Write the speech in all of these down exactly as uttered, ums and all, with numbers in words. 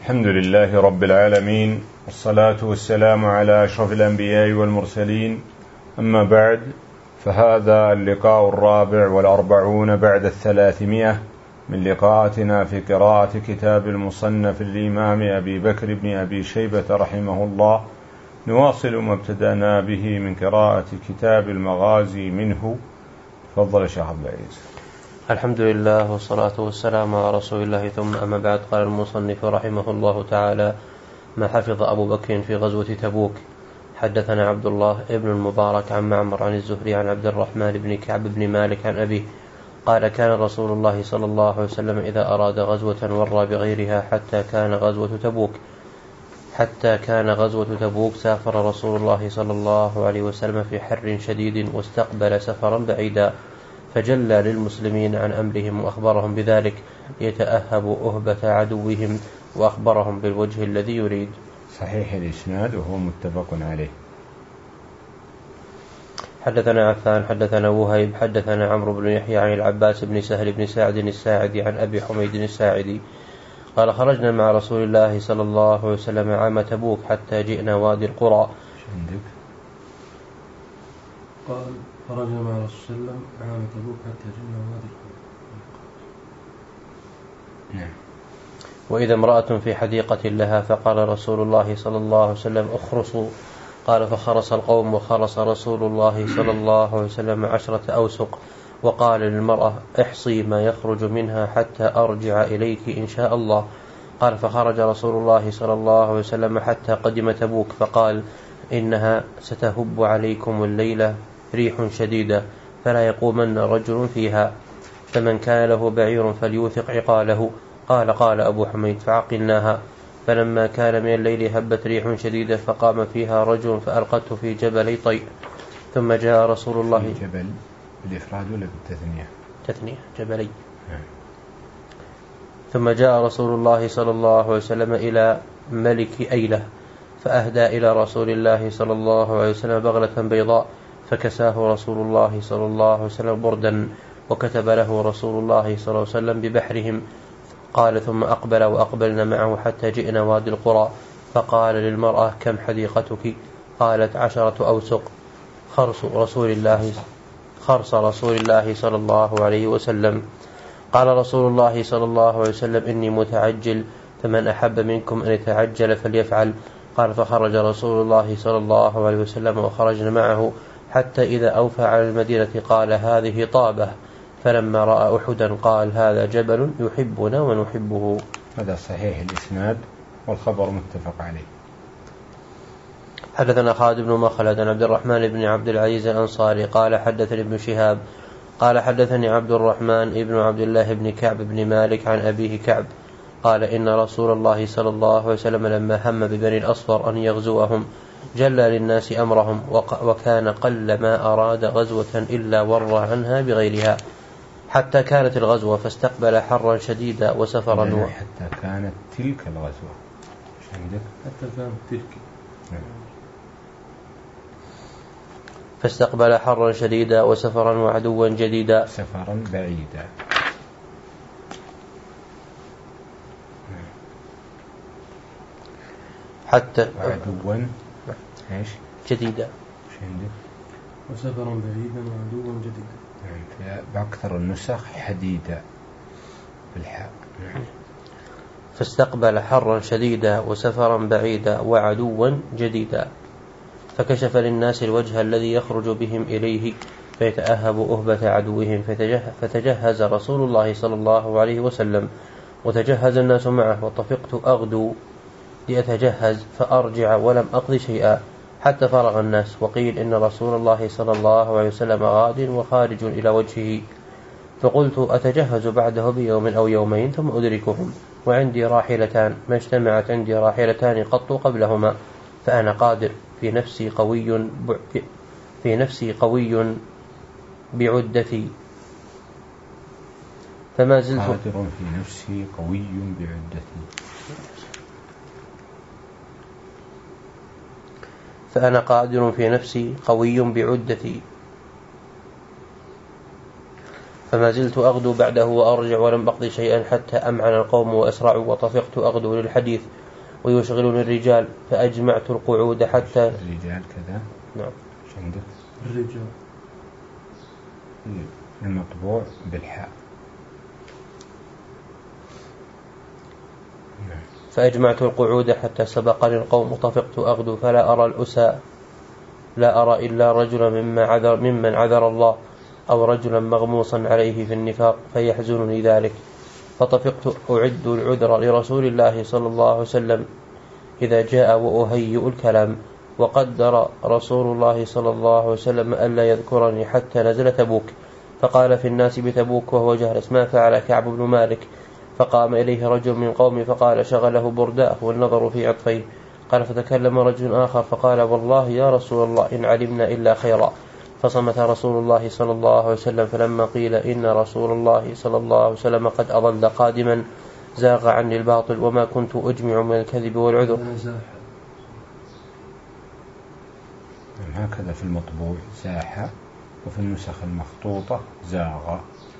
الحمد لله رب العالمين، والصلاة والسلام على أشرف الأنبياء والمرسلين، أما بعد، فهذا اللقاء الرابع والأربعون بعد الثلاثمائة من لقاءاتنا في قراءة كتاب المصنف الإمام أبي بكر بن أبي شيبة رحمه الله. نواصل ما ابتدأنا به من قراءة كتاب المغازي منه. تفضل شيخ عبد العزيز. الحمد لله والصلاة والسلام على رسول الله، ثم أما بعد. قال المصنف رحمه الله تعالى: ما حفظ أبو بكر في غزوة تبوك. حدثنا عبد الله ابن المبارك عن معمر عن الزهري عن عبد الرحمن بن كعب بن مالك عن أبيه قال: كان رسول الله صلى الله عليه وسلم إذا أراد غزوة ورى بغيرها حتى كان غزوة تبوك حتى كان غزوة تبوك سافر رسول الله صلى الله عليه وسلم في حر شديد واستقبل سفرا بعيدا، فجلى للمسلمين عن أمرهم وأخبرهم بذلك يتأهب أهبة عدوهم وأخبرهم بالوجه الذي يريد. صحيح الإسناد وهو متفق عليه. حدثنا عفان حدثنا وهيب حدثنا عمرو بن يحيى عن العباس بن سهل بن سعد الساعدي عن أبي حميد الساعدي قال: خرجنا مع رسول الله صلى الله عليه وسلم عام تبوك حتى جئنا وادي القرى. قال: خرجنا مع رسول الله صلى الله عليه وسلم عام تبوك حتى جئنا وادي القرى. نعم. وإذا امرأة في حديقة لها فقال رسول الله صلى الله عليه وسلم: اخرصوا. قال: فخرص القوم، وخرص رسول الله صلى الله عليه وسلم عشرة أوسق، وقال للمرأة: احصي ما يخرج منها حتى أرجع إليك إن شاء الله. قال: فخرج رسول الله صلى الله عليه وسلم حتى قدم تبوك فقال: إنها ستهب عليكم الليلة ريح شديدة فلا يقومن رجل فيها، فمن كان له بعير فليوثق عقاله. قال قال أبو حميد: فعقلناها، فلما كان من الليل هبت ريح شديدة فقام فيها رجل فألقته في جبلي طيء. ثم جاء رسول الله. جبل بالإفراد ولا بالتثنية؟ تثنية، جبلي. ثم جاء رسول الله صلى الله عليه وسلم إلى ملك أيلة فأهدى إلى رسول الله صلى الله عليه وسلم بغلة بيضاء، فكساه رسول الله صلى الله عليه وسلم بردا، وكتب له رسول الله صلى الله عليه وسلم ببحرهم. قال: ثم أقبل وأقبلنا معه حتى جئنا وادي القرى، فقال للمرأة: كم حديقتك؟ قالت: عشرة أوسق. خرص رسول الله خرص رسول الله صلى الله عليه وسلم. قال رسول الله صلى الله عليه وسلم: إني متعجل، فمن أحب منكم أن يتعجل فليفعل. قال: فخرج رسول الله صلى الله عليه وسلم وخرجنا معه حتى إذا أوفى على المدينة قال: هذه طابة. فلما رأى أحدا قال: هذا جبل يحبنا ونحبه. هذا صحيح الإسناد والخبر متفق عليه. حدثنا خالد بن مخلد عن عبد الرحمن بن عبد العزيز الأنصاري قال: حدثني ابن شهاب قال: حدثني عبد الرحمن ابن عبد الله بن كعب بن مالك عن أبيه كعب قال: إن رسول الله صلى الله عليه وسلم لما هم ببني الأصفر أن يغزوهم جلى للناس أمرهم، وكان قل ما أراد غزوة إلا ورى عنها بغيرها، حتى كانت الغزوة فاستقبل حرا شديدا وسفرا و... حتى كانت تلك الغزوة حتى كانت تلك فاستقبل حرا شديدا وسفرا وعدوا جديدا. سفرا بعيدا. حتى وعدوا ايش جديدا وسفرا بعيدا وعدوا جديدا. بأكثر النسخ حديدا بالحاء. فاستقبل حرا شديدا وسفرا بعيدا وعدوا جديدا، فكشف للناس الوجه الذي يخرج بهم إليه فيتأهب أهبة عدوهم، فتجهز رسول الله صلى الله عليه وسلم وتجهز الناس معه، وطفقت أغدو لأتجهز فأرجع ولم أقضي شيئا حتى فرغ الناس. وقيل إن رسول الله صلى الله عليه وسلم غاد وخارج إلى وجهه، فقلت: أتجهز بعده بيوم أو يومين ثم أدركهم، وعندي راحلتان ما اجتمعت عندي راحلتان قط قبلهما، فأنا قادر في نفسي قوي في نفسي قوي بعدتي، فما زلت قادر في نفسي قوي بعدتي فأنا قادر في نفسي قوي بعدتي فما زلت أغدو بعده وأرجع ولم أقضي شيئا حتى أمعن القوم وأسرعوا، وطفقت أغدو للحديث ويشغلني الرجال، فأجمعت القعود حتى الرجال كذا. نعم. عندك الرجال المطبوع بالحاء. فأجمعت القعود حتى سبقني القوم، وطفقت أغدو فلا أرى الأسى، لا أرى إلا رجلا مما عذر ممن عذر الله، أو رجلا مغموصا عليه في النفاق فيحزنني ذلك. فطفقت أعد العذر لرسول الله صلى الله عليه وسلم إذا جاء وأهيئ الكلام، وقدر رسول الله صلى الله عليه وسلم ألا يذكرني حتى نزل تبوك، فقال في الناس بتبوك وهو جالس: ما فعل كعب بن مالك؟ فقام إليه رجل من قومه فقال: شغله برداء والنظر في عطفيه. قال: فتكلم رجل آخر فقال: والله يا رسول الله إن علمنا إلا خيرا. فصمت رسول الله صلى الله عليه وسلم. فلما قيل إن رسول الله صلى الله عليه وسلم قد أضل قادما زاغ عني الباطل، وما كنت أجمع من الكذب والعذر. هكذا في المطبوع زاح، وفي النسخ المخطوطة زاغ.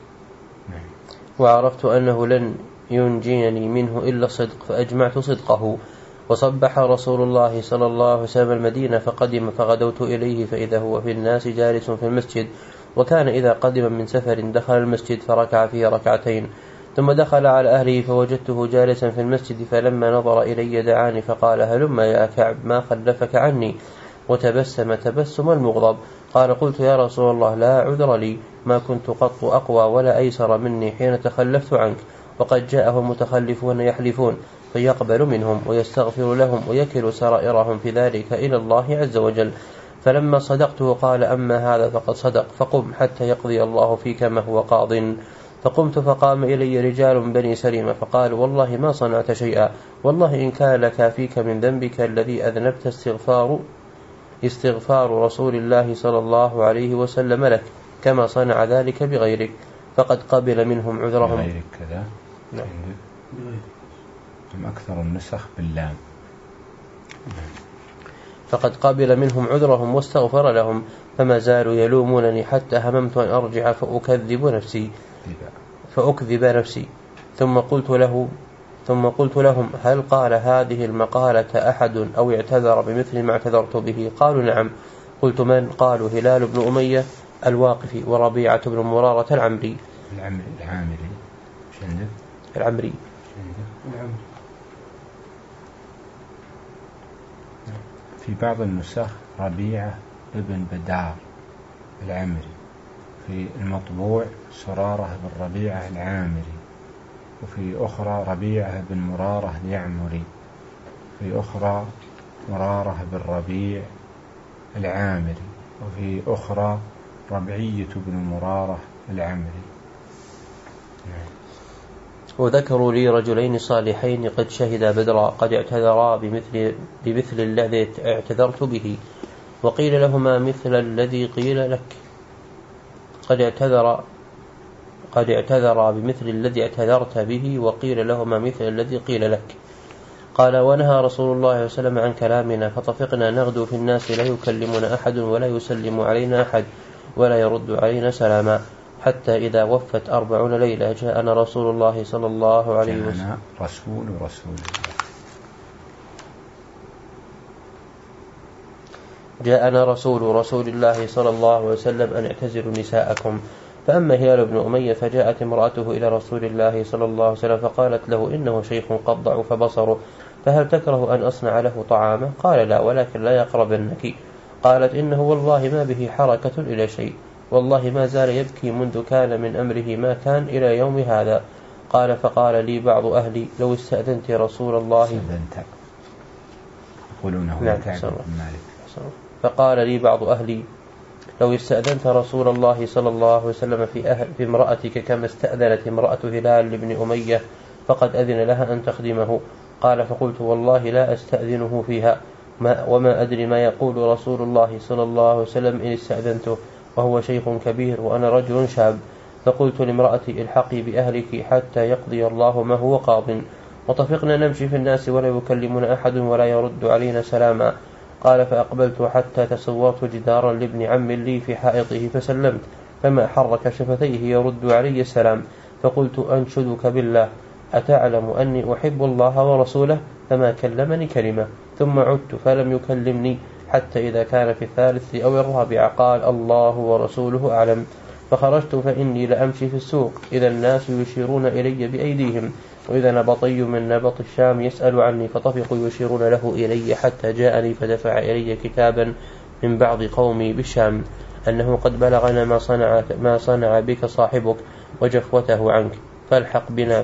وعرفت أنه لن ينجيني منه إلا الصدق، فأجمعت صدقه. وصبح رسول الله صلى الله عليه وسلم المدينة فقدم، فغدوت إليه فإذا هو في الناس جالس في المسجد، وكان إذا قدم من سفر دخل المسجد فركع فيه ركعتين، ثم دخل على أهله فوجدته جالسا في المسجد، فلما نظر إلي دعاني فقال: هلم يا كعب ما خلفك عني؟ وتبسم تبسم المغضب. قال: قلت: يا رسول الله لا عذر لي، ما كنت قط أقوى ولا أيسر مني حين تخلفت عنك، وقد جاءه المتخلفون يحلفون، فيقبل منهم ويستغفر لهم ويكل سرائرهم في ذلك إلى الله عز وجل. فلما صدقته قال: أما هذا فقد صدق، فقم حتى يقضي الله فيك ما هو قاض. فقمت فقام إلي رجال من بني سليمة فقالوا: والله ما صنعت شيئا، والله إن كان لك فيك من ذنبك الذي أذنبت استغفار استغفار رسول الله صلى الله عليه وسلم لك، كما صنع ذلك بغيرك. فقد قبل منهم عذرهم. بغيرك كذا. نعم. أكثر النسخ باللام. فقد قبل منهم عذرهم واستغفر لهم، فما زالوا يلومونني حتى هممت أن أرجع فأكذب نفسي فأكذب نفسي ثم قلت له ثم قلت لهم: هل قال هذه المقالة أحد أو اعتذر بمثل ما اعتذرت به؟ قالوا: نعم. قلت: من؟ قالوا: هلال بن أمية الواقفي وربيعة بن مرارة العمري. العمري العامري شندف العمري نعم. في بعض النسخ ربيعة ابن بدار العمري، في المطبوع سرارة بن ربيعة العامري، وفي أخرى ربيعة بن مرارة اليعمري، في أخرى مرارة بن ربيع العامري، وفي أخرى ربعية بن مرارة العمري. وذكروا لي رجلين صالحين قد شهدا بدرا قد اعتذرا بمثل, بمثل الذي اعتذرت به، وقيل لهما مثل الذي قيل لك. قد اعتذر قد اعتذرا بمثل الذي اعتذرت به، وقيل لهما مثل الذي قيل لك. قال: ونهى رسول الله صلى الله عليه وسلم عن كلامنا، فطفقنا نغدو في الناس لا يكلمنا أحد ولا يسلم علينا أحد ولا يرد علينا سلاما، حتى إذا وفت أربعون ليلة جاءنا رسول الله صلى الله عليه وسلم رسول رسول جاءنا رسول رسول الله صلى الله عليه وسلم أن اعتزلوا نساءكم. فأما هلال بن أمية فجاءت امرأته إلى رسول الله صلى الله عليه وسلم فقالت له: إنه شيخ قد ضعف بصره، فهل تكره أن أصنع له طعاما؟ قال: لا، ولكن لا يقربنك. قالت: إنه والله ما به حركة إلى شيء، والله ما زال يبكي منذ كان من أمره ما كان إلى يوم هذا. قال: فقال لي بعض أهلي: لو استأذنت رسول الله استأذنت يقولونه نعم. فقال لي بعض أهلي: لو استأذنت رسول الله صلى الله عليه وسلم في, أهل في امرأتك كما استأذنت امرأة هلال بن أمية فقد أذن لها أن تخدمه. قال: فقلت: والله لا أستأذنه فيها، ما وما أدري ما يقول رسول الله صلى الله عليه وسلم إن استأذنته، وهو شيخ كبير وأنا رجل شاب. فقلت لامرأتي: الحقي بأهلك حتى يقضي الله ما هو قاض. وطفقنا نمشي في الناس ولا يكلمنا أحد ولا يرد علينا سلاما. قال: فأقبلت حتى تصورت جدارا لابن عم لي في حائطه فسلمت، فما حرك شفتيه يرد علي السلام، فقلت أنشدك بالله أتعلم أني أحب الله ورسوله؟ فما كلمني كلمة، ثم عدت فلم يكلمني، حتى إذا كان في الثالث أو الرابع قال الله ورسوله أعلم. فخرجت فإني لأمشي في السوق إذا الناس يشيرون إلي بأيديهم، وإذا نبطي من نبط الشام يسأل عني، فطفقوا يشيرون له إلي حتى جاءني فدفع إلي كتابا من بعض قومي بالشام أنه قد بلغنا ما صنع, ما صنع بك صاحبك وجفوته عنك فالحق بنا.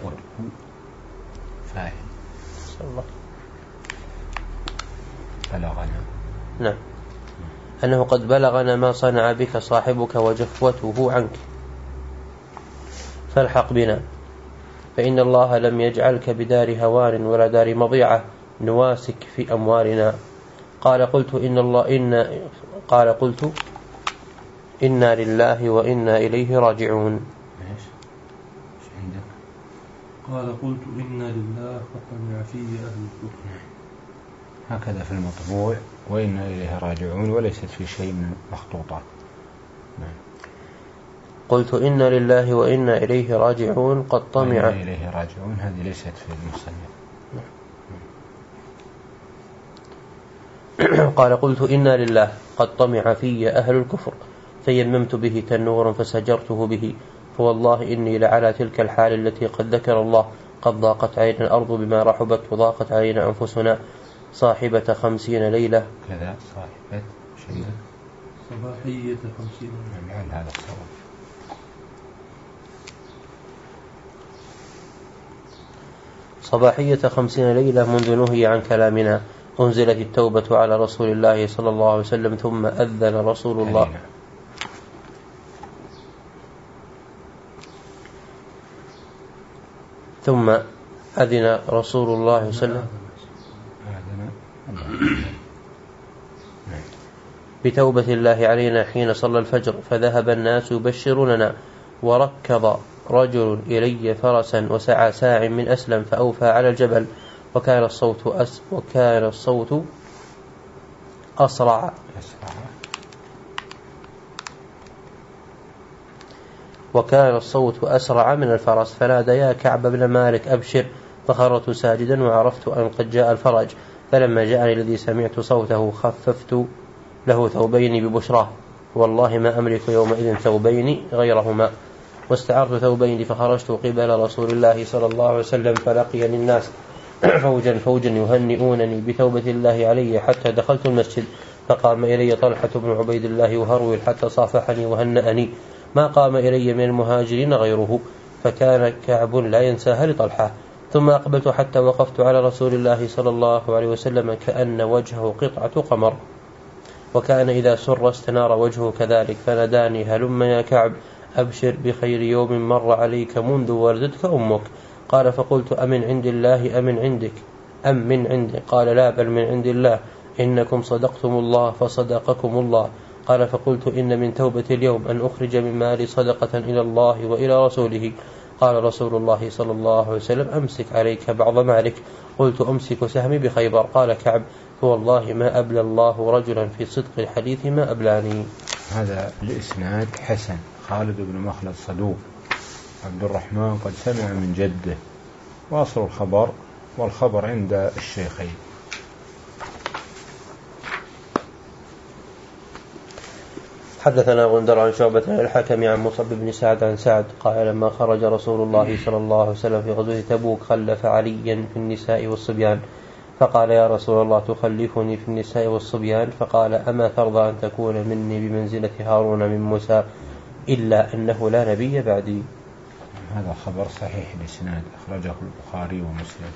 بلغنا نعم أنه قد بلغنا ما صنع بك صاحبك وجفوته عنك فالحق بنا، فإن الله لم يجعلك بدار هوان ولا دار مضيعة نواسك في أموالنا. قال قلت إن الله إن قال قلت إنا لله وإنا إليه راجعون. قال قلت إنا لله وطمع فيه أهل الكفر. هكذا في المطبوع وإنا إليه راجعون، وليست في شيء من مخطوطات. قلت إنا لله وإنا إليه راجعون قد طمع وإنا إليه راجعون هذه ليست في المصنف. قال قلت إنا لله قد طمع في أهل الكفر، فيممت به تنورا فسجرته به، فوالله إني لعلى تلك الحال التي قد ذكر الله، قد ضاقت علينا الأرض بما رحبت وضاقت علينا أنفسنا. صاحبة خمسين ليلة كذا صاحبة شيء صباحية خمسين ليلة هذا الصواب. صباحية خمسين ليلة منذ نهي عن كلامنا أنزلت التوبة على رسول الله صلى الله عليه وسلم، ثم أذن رسول الله علينا. ثم أذن رسول الله صلى الله عليه وسلم بتوبة الله علينا حين صلى الفجر، فذهب الناس يبشروننا، وركض رجل إلي فرسا وسعى ساع من أسلم فأوفى على الجبل، وكان الصوت أس وكان الصوت أسرع وكان الصوت أسرع من الفرس، فنادى يا كعب بن مالك أبشر، فخرت ساجدا وعرفت أن قد جاء الفرج. فلما جاءني الذي سمعت صوته خففت له ثوبين ببشراه، والله ما أملك يومئذ ثوبين غيرهما، واستعرت ثوبين فخرجت قبل رسول الله صلى الله عليه وسلم، فلقيني الناس فوجا فوجا يهنئونني بتوبة الله علي، حتى دخلت المسجد فقام إلي طلحة بن عبيد الله يهرول حتى صافحني وهنأني، ما قام إلي من المهاجرين غيره، فكان كعب لا ينساها لطلحة. ثم أقبلت حتى وقفت على رسول الله صلى الله عليه وسلم كأن وجهه قطعة قمر، وكان إذا سر استنار وجهه كذلك، فناداني هلم يا كعب أبشر بخير يوم مر عليك منذ ولدتك أمك. قال فقلت أمن عند الله أمن عندك أم من عندك؟ قال لا بل من عند الله، إنكم صدقتم الله فصدقكم الله. قال فقلت إن من توبة اليوم أن أخرج من مالي صدقة إلى الله وإلى رسوله. قال رسول الله صلى الله عليه وسلم أمسك عليك بعض مالك. قلت أمسك سهمي بخيبر. قال كعب فوالله ما أبلى الله رجلا في صدق الحديث ما أبلاني. هذا الإسناد حسن. خالد بن مخلد صدوق، عبد الرحمن قد سمع من جده، واصل الخبر والخبر عند الشيخين. حدثنا غندر عن شعبة الحكم عن مصعب بن سعد عن سعد قال لما خرج رسول الله صلى الله عليه وسلم في غزوة تبوك خلف عليا في النساء والصبيان، فقال يا رسول الله تخلفني في النساء والصبيان؟ فقال أما ترضى أن تكون مني بمنزلة هارون من موسى إلا أنه لا نبي بعدي. هذا خبر صحيح الإسناد، أخرجه البخاري ومسلم.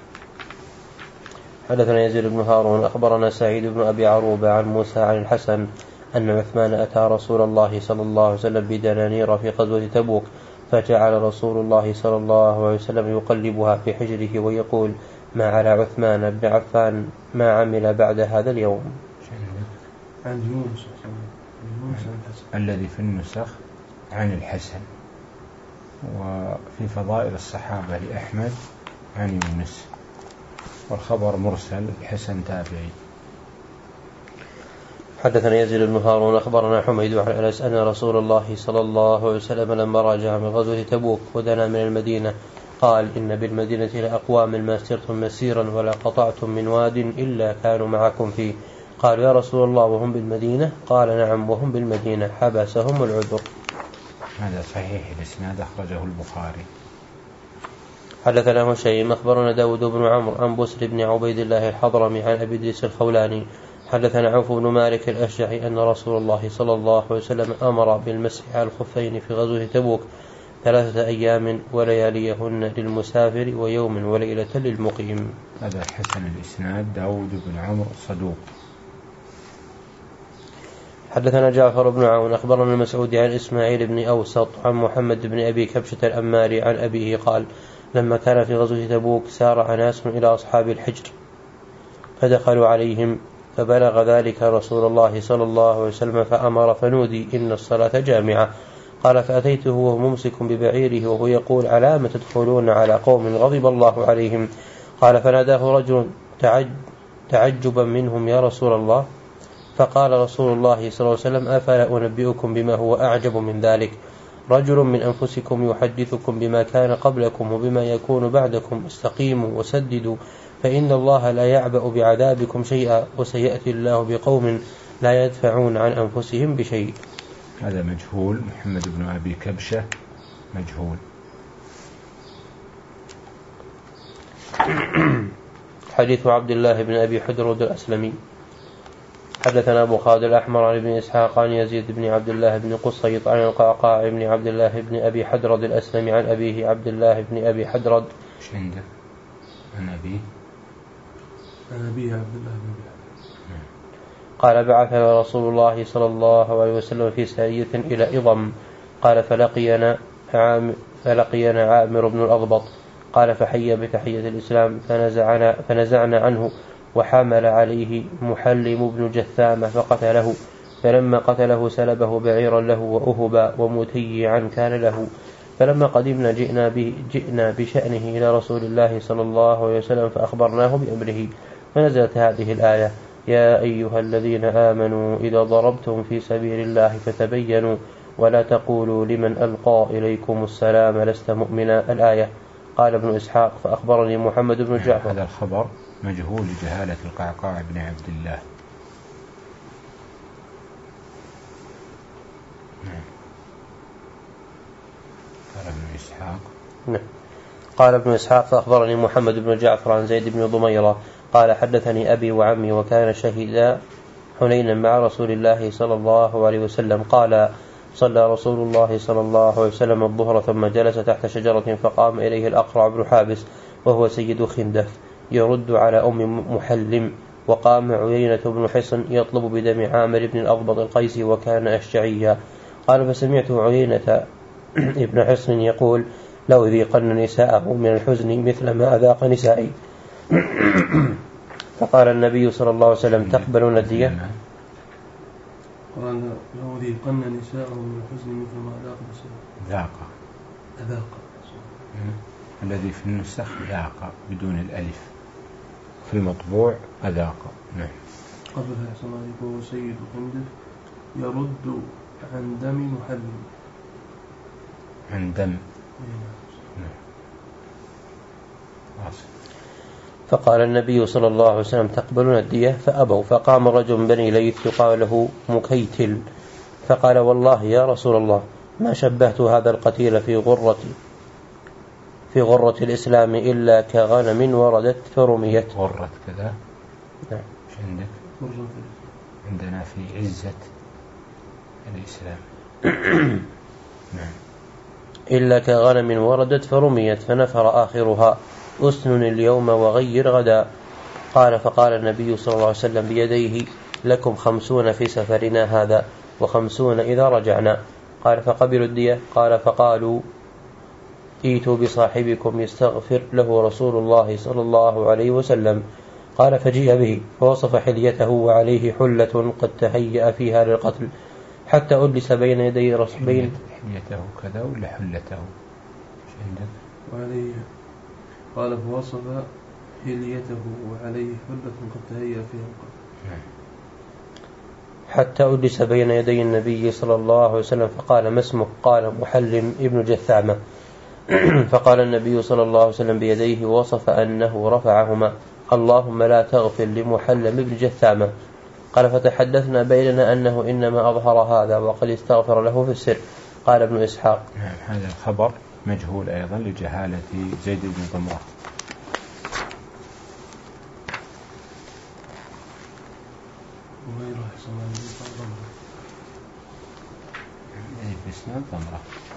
حدثنا يزيد بن هارون أخبرنا سعيد بن أبي عروبة عن موسى عن الحسن أن عثمان أتى رسول الله صلى الله عليه وسلم بدنانير في غزوة تبوك، فجعل رسول الله صلى الله عليه وسلم يقلبها في حجره ويقول ما على عثمان بن عفان ما عمل بعد هذا اليوم. عن يونس الذي في النسخ عن الحسن، وفي فضائل الصحابة لأحمد عن يونس، والخبر مرسل، الحسن تابعي. حدثنا يزيد بن هارون أخبرنا حميد عن أنس أن رسول الله صلى الله عليه وسلم لما راجع من غزوة تبوك ودنا من المدينة قال إن بالمدينة لأقوام ما سرتم مسيرا ولا قطعتم من واد إلا كانوا معكم فيه. قالوا يا رسول الله وهم بالمدينة؟ قال نعم وهم بالمدينة حبسهم العذر. هذا صحيح الإسناد أخرجه البخاري. حدثنا هشيم أخبرنا داود بن عمرو عن بسر بن عبيد الله الحضرمي عن أبي إدريس الخولاني حدثنا عوف بن مالك الأشجعي أن رسول الله صلى الله عليه وسلم أمر بالمسح على الخفين في غزوة تبوك ثلاثة أيام ولياليهن للمسافر ويوم وليلة للمقيم. هذا حسن الإسناد داود بن عمرو صدوق. حدثنا جعفر بن عون أخبرنا المسعودي عن إسماعيل بن أوسط عن محمد بن أبي كبشة الأماري عن أبيه قال لما كان في غزوة تبوك سار ناس إلى أصحاب الحجر فدخلوا عليهم فبلغ ذلك رسول الله صلى الله عليه وسلم فأمر فنودي إن الصلاة جامعة. قال فأتيته وهو ممسك ببعيره وهو يقول على ما تدخلون على قوم غضب الله عليهم؟ قال فناداه رجل تعجبا منهم يا رسول الله. فقال رسول الله صلى الله عليه وسلم أفلا أنبئكم بما هو أعجب من ذلك؟ رجل من أنفسكم يحدثكم بما كان قبلكم وبما يكون بعدكم استقيموا وسددوا فإن الله لا يعبأ بعذابكم شيئا وسيأتي الله بقوم لا يدفعون عن أنفسهم بشيء. هذا مجهول. محمد بن أبي كبشة مجهول. حديث عبد الله بن أبي حدرد الأسلمي. حدثنا أبو خالد الأحمر عن ابن إسحاق عن يزيد بن عبد الله بن قصيط عن القعقاع بن عبد الله بن أبي حدرد الأسلمي عن أبيه عبد الله بن أبي حدرد. ايش عنده؟ عن أبيه عن أبيه عبد الله بن أبي حدرد قال بعثنا رسول الله صلى الله عليه وسلم في سارية إلى إضم قال فلقينا عام فلقينا عامر بن الأضبط قال فحي بتحية الإسلام فنزعنا, فنزعنا عنه وحمل عليه محلم بن جثامة فقتله فلما قتله سلبه بعيرا له وأهبا ومتيعا كان له. فلما قدمنا جئنا, به جئنا بشأنه إلى رسول الله صلى الله عليه وسلم فأخبرناه بأمره فنزلت هذه الآية يا أيها الذين آمنوا إذا ضربتم في سبيل الله فتبينوا ولا تقولوا لمن ألقى إليكم السلام لست مؤمنا الآية. قال ابن إسحاق فأخبرني محمد بن جعفر. هذا الخبر مجهول جهالة القعقاع بن عبد الله. قال ابن إسحاق قال ابن إسحاق فأخبرني محمد بن جعفر عن زيد بن ضميرة قال حدثني أبي وعمي وكان شهيدا حنينا مع رسول الله صلى الله عليه وسلم قال صلى رسول الله صلى الله عليه وسلم الظهر ثم جلس تحت شجرة فقام إليه الأقرع بن حابس وهو سيد خندف يرد على أم محلم وقام عيينة بن حصن يطلب بدم عامر بن الأضبط القيسي وكان أشجعيا. قال فسمعت عيينة ابن حصن يقول لو ذيقن نساءه من الحزن مثل ما أذاق نسائي. فقال النبي صلى الله عليه وسلم تقبلون الدية؟ قال لو ذيقن نساءه من الحزن مثل ما أذاق نسائي. ذاق أذاق الذي في النسخ ذاق بدون الألف في المطبوع أذاق. نعم. قبلها صلى سيد خندف يرد عن دم محلم عن دم. نعم. فقال النبي صلى الله عليه وسلم تقبلون الدية؟ فأبوا. فقام رجل من بني ليث يقال له مكيتل فقال والله يا رسول الله ما شبهت هذا القتيل في غرة في غرة الإسلام إلا كغنم وردت فرميت. غرة كذا. نعم. ايش عندك؟ عندنا في عزة الإسلام. نعم. إلا كغنم وردت فرميت فنفر آخرها أسنن اليوم وغير غدا. قال فقال النبي صلى الله عليه وسلم بيديه لكم خمسون في سفرنا هذا وخمسون إذا رجعنا. قال فقبلوا الدية. قال فقالوا ائتوا بصاحبكم يستغفر له رسول الله صلى الله عليه وسلم. قال فجيء به فوصف حليته وعليه حلة قد تهيأ فيها للقتل حتى ألبس بين يدي رسول بين حليته كذا ولا حلته ايش عندك؟ وعليه قال فوصف حليته وعليه حلة قد تهيأ فيها القتل. حتى أجلس بين يدي النبي صلى الله عليه وسلم فقال: ما اسمك؟ قال: محلم ابن جثامة. فقال النبي صلى الله عليه وسلم بيديه ووصف أنه رفعهما: اللهم لا تغفر لمحلم ابن جثامة. قال: فتحدثنا بيننا أنه إنما أظهر هذا وقد استغفر له في السر. قال ابن إسحاق: هذا الخبر مجهول أيضا لجهالة زيد بن ضمرة. بسناد ضمرة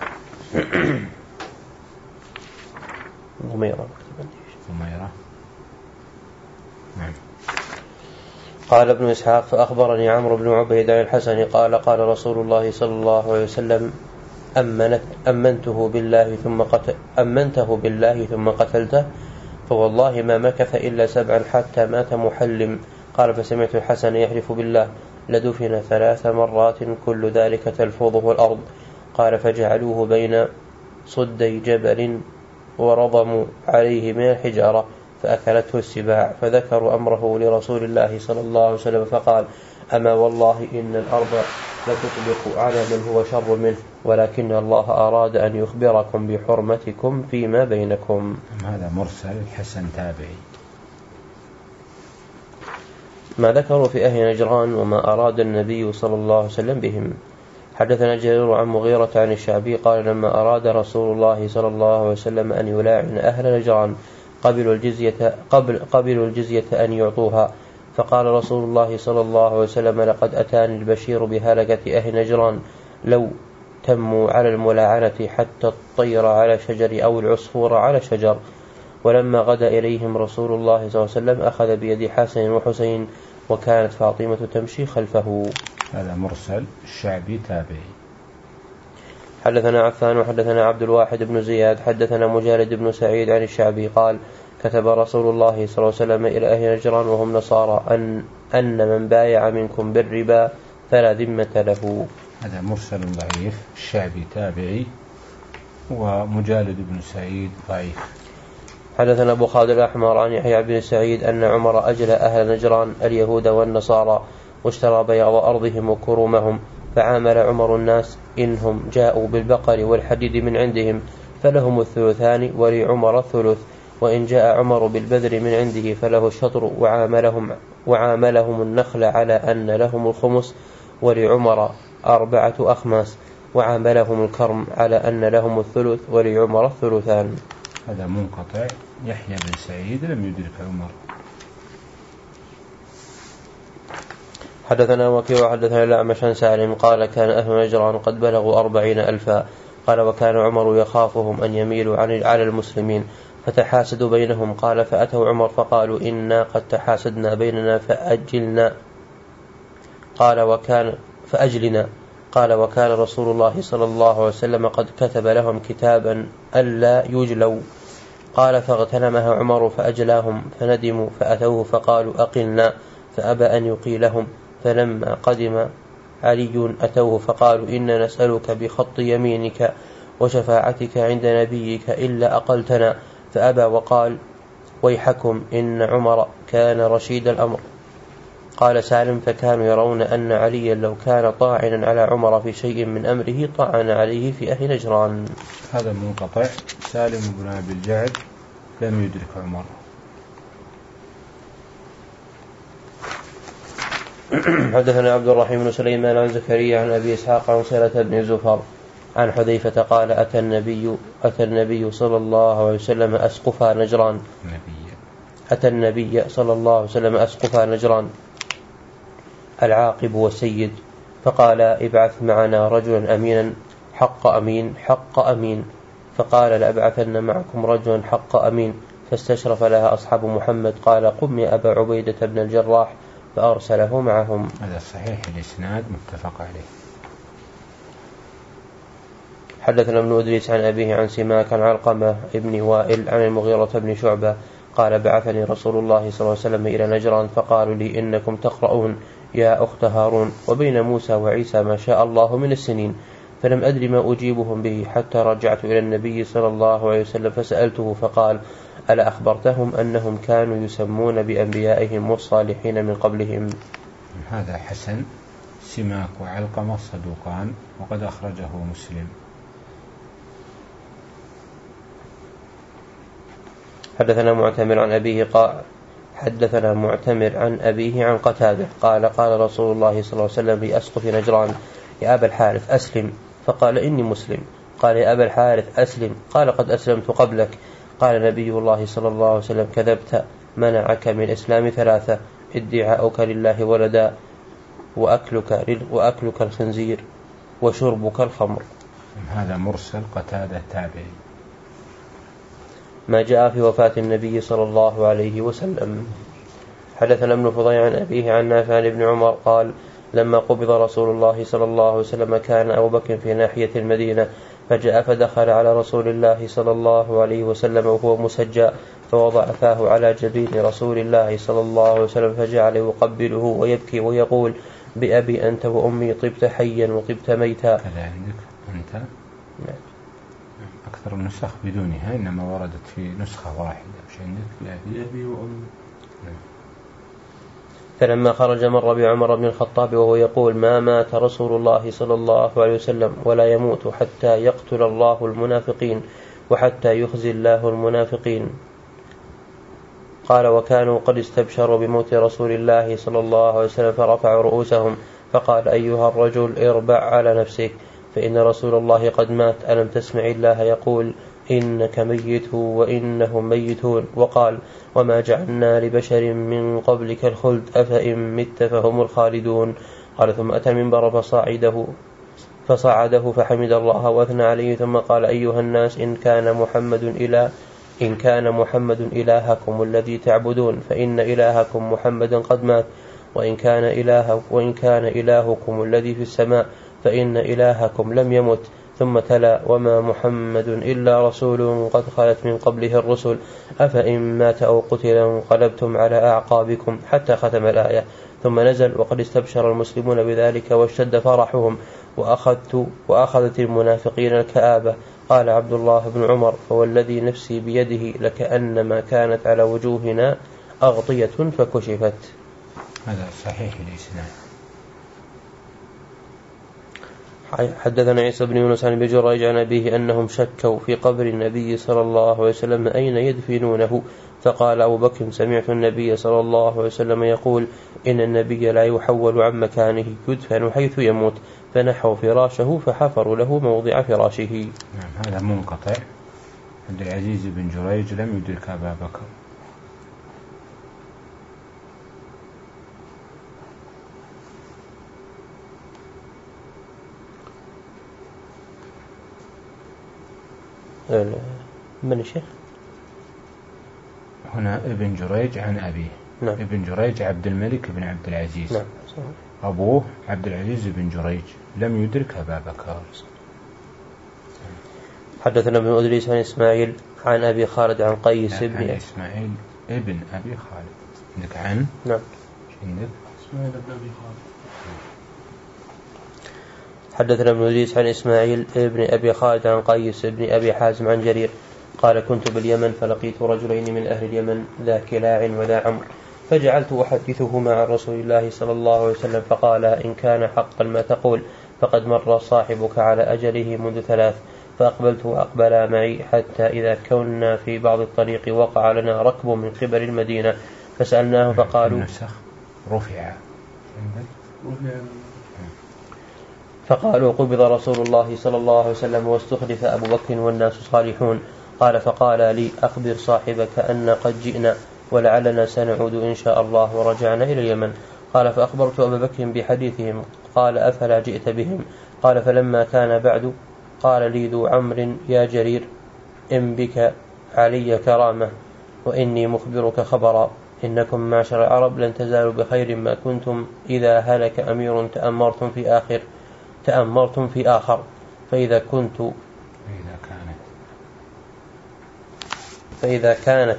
ضميرة ضميرة. نعم. قال ابن إسحاق: فأخبرني عمرو بن عبيد عن الحسن قال: قال رسول الله صلى الله عليه وسلم: أمنت أمنته بالله ثم قتل أمنته بالله ثم قتلته، فوالله ما مكث إلا سبعا حتى مات محلم. قال: فسمعت الحسن يحلف بالله لدفن ثلاث مرات كل ذلك تلفظه الأرض. قال: فجعلوه بين صدي جبل ورضموا عليه من الحجارة فأكلته السباع، فذكروا أمره لرسول الله صلى الله عليه وسلم فقال: أما والله إن الأرض لتطبق على من هو شر منه، ولكن الله أراد أن يخبركم بحرمتكم فيما بينكم. هذا مرسل الحسن تابعي. ما ذكروا في أهل نجران وما أراد النبي صلى الله عليه وسلم بهم. حدثنا جرير عن مغيرة عن الشعبي قال: لما أراد رسول الله صلى الله عليه وسلم أن يلاعن أهل نجران قبلوا الجزية, قبل قبلوا الجزية أن يعطوها، فقال رسول الله صلى الله عليه وسلم: لقد أتاني البشير بهلكة أهل نجران لو تموا على الملاعنة حتى الطير على شجر أو العصفور على شجر. ولما غدا إليهم رسول الله صلى الله عليه وسلم أخذ بيد حسن وحسين وكانت فاطمة تمشي خلفه. هذا مرسل الشعبي تابعي. حدثنا عفان وحدثنا عبد الواحد بن زياد حدثنا مجالد بن سعيد عن الشعبي قال: كتب رسول الله صلى الله عليه وسلم إلى أهل نجران وهم نصارى أن, أن من بايع منكم بالربا فلا ذمة له. هذا مرسل ضعيف. الشعبي تابعي ومجالد بن سعيد ضعيف. حدثنا أبو خالد الأحمر عن يحيى بن سعيد أن عمر أجل أهل نجران اليهود والنصارى واشترى بياض أرضهم وكرومهم، فعامل عمر الناس إنهم جاءوا بالبقر والحديد من عندهم فلهم الثلثان ولعمر الثلث، وإن جاء عمر بالبذر من عنده فله الشطر، وعاملهم, وعاملهم النخل على أن لهم الخمس ولعمر أربعة أخماس، وعاملهم الكرم على أن لهم الثلث ولعمر الثلثان. هذا منقطع. يحيى بن سعيد لم يدرك عمر. حدثنا وكيع حدثنا الأعمش عن سالم قال: كان أهل نجران قد بلغوا أربعين ألفا. قال: وكان عمر يخافهم أن يميلوا على المسلمين فتحاسدوا بينهم. قال: فأتوا عمر فقالوا: إنا قد تحاسدنا بيننا فأجلنا. قال: وكان فأجلنا. قال: وكان رسول الله صلى الله عليه وسلم قد كتب لهم كتابا ألا يجلوا. قال: فاغتنمها عمر فأجلاهم فندموا فأتوه فقالوا: أقلنا، فأبى أن يقيلهم. فلما قدم علي أتوه فقالوا: إنا نسألك بخط يمينك وشفاعتك عند نبيك إلا أقلتنا، فأبى وقال: ويحكم إن عمر كان رشيد الأمر. قال سالم: فكانوا يرون أن عليا لو كان طاعنا على عمر في شيء من أمره طعن عليه في أهل نجران. هذا منقطع. سالم بن أبي الجعد لم يدرك عمر. حدثنا عبد الرحيم بن سليمان عن زكريا عن أبي إسحاق عن صلة بن زفر عن حذيفة قال: أتى النبي أتى النبي صلى الله عليه وسلم أسقفا نجران أتى النبي صلى الله عليه وسلم أسقفا نجران العاقب والسيد، فقال: ابعث معنا رجلا أمينا حق أمين حق أمين. فقال: لأبعثن معكم رجلا حق أمين. فاستشرف لها أصحاب محمد. قال: قم يا أبا عبيدة بن الجراح، فأرسله معهم. هذا صحيح الإسناد متفق عليه. حدثنا ابن أدريس عن أبيه عن سماك عن علقمة ابن وائل عن المغيرة بن شعبة قال: بعثني رسول الله صلى الله عليه وسلم إلى نجران فقالوا لي: إنكم تقرؤون يا أخت هارون وبين موسى وعيسى ما شاء الله من السنين، فلم أدري ما أجيبهم به حتى رجعت إلى النبي صلى الله عليه وسلم فسألته فقال: ألا أخبرتهم أنهم كانوا يسمون بأنبيائهم والصالحين من قبلهم؟ هذا حسن سماك وعلقمة صدوقان وقد أخرجه مسلم. حدثنا معتمر عن أبيه قال حدثنا معتمر عن أبيه عن قتادة قال قال رسول الله صلى الله عليه وسلم لأسقف نجران يا أبا الحارث أسلم، فقال إني مسلم. قال يا أبا الحارث أسلم، قال قد أسلمت قبلك. قال نبي الله صلى الله عليه وسلم كذبت، منعك من الإسلام ثلاثة: ادعاؤك لله ولدا، وأكلك, وأكلك الخنزير، وشربك الخمر. هذا مرسل قتادة تابعي. ما جاء في وفاة النبي صلى الله عليه وسلم. حدثنا ابن فضيل عن أبيه عن نافع عن ابن عمر قال لما قبض رسول الله صلى الله عليه وسلم كان أبو بكر في ناحية المدينة، فجاء فدخل على رسول الله صلى الله عليه وسلم وهو مسجى، فوضع فاه على جبين رسول الله صلى الله عليه وسلم فجعل يقبله ويبكي ويقول بأبي أنت وأمي طبت حيا وطبت ميتا. كذا عندك أنت؟ نعم. أكثر النسخ بدونها، إنما وردت في نسخة واحدة. مش عندك بأبي وأمي. فلما خرج مر بعمر بن الخطاب وهو يقول ما مات رسول الله صلى الله عليه وسلم ولا يموت حتى يقتل الله المنافقين وحتى يخزي الله المنافقين. قال وكانوا قد استبشروا بموت رسول الله صلى الله عليه وسلم فرفعوا رؤوسهم، فقال أيها الرجل اربع على نفسك فإن رسول الله قد مات، ألم تسمع الله يقول إنك ميت وإنهم ميتون، وقال وما جعلنا لبشر من قبلك الخلد أفإن مت فهم الخالدون. قال ثم أتى المنبر فصعده فصعده فحمد الله وأثنى عليه، ثم قال أيها الناس إن كان محمد إله إن كان محمد إلهكم الذي تعبدون فإن إلهكم محمدا قد مات، وإن كان إله وإن كان إلهكم الذي في السماء فإن إلهكم لم يمت. ثم تلا وما محمد إلا رسول قد خلت من قبله الرسل أفإن مات أو قتل انقلبتم على أعقابكم، حتى ختم الآية. ثم نزل وقد استبشر المسلمون بذلك واشتد فرحهم وأخذت وأخذت المنافقين الكآبة. قال عبد الله بن عمر فوالذي نفسي بيده لكأنما كانت على وجوهنا أغطية فكشفت. هذا صحيح الإسناد. حدثنا عيسى بن يونس عن بجريج عن أبيه أنهم شكوا في قبر النبي صلى الله عليه وسلم أين يدفنونه، فقال أبو بكر سمعت النبي صلى الله عليه وسلم يقول إن النبي لا يحول عن مكانه يدفن حيث يموت، فنحوا فراشه فحفروا له موضع فراشه. نعم هذا منقطع. عبد العزيز بن جريج لم يدرك أبا بكر. من الشيخ؟ هنا ابن جريج عن أبيه. نعم. ابن جريج عبد الملك بن عبد العزيز. نعم. أبوه عبد العزيز بن جريج لم يدرك أبا بكر. حدثنا ابن أدريس عن إسماعيل عن أبي خالد عن قيس بن عن إسماعيل ابن أبي خالد. عندك عن؟ نعم. عندك إسماعيل ابن أبي خالد. حدثنا ابن أدريس عن إسماعيل ابن أبي خالد عن قيس بن أبي حازم عن جرير قال كنت باليمن فلقيت رجلين من أهل اليمن ذا كلاع وذا عمرو، فجعلت أحدثهما عن رسول الله صلى الله عليه وسلم فقال إن كان حقا ما تقول فقد مر صاحبك على أجله منذ ثلاث. فأقبلت وأقبلا معي حتى إذا كنا في بعض الطريق وقع لنا ركب من قبل المدينة فسألناه فقالوا رفع فقالوا قبض رسول الله صلى الله عليه وسلم واستخلف أبو بكر والناس صالحون. قال فقال لي أخبر صاحبك أن قد جئنا ولعلنا سنعود إن شاء الله ورجعنا إلى اليمن. قال فأخبرت أبا بكر بحديثهم. قال أفلا جئت بهم؟ قال فلما كان بعد قال لي ذو عمرو يا جرير إن بك علي كرامة وإني مخبرك خبرا إنكم معشر العرب لن تزالوا بخير ما كنتم إذا هلك أمير تأمرتم في آخر تأمرتم في آخر فإذا كنت فإذا كانت فإذا كانت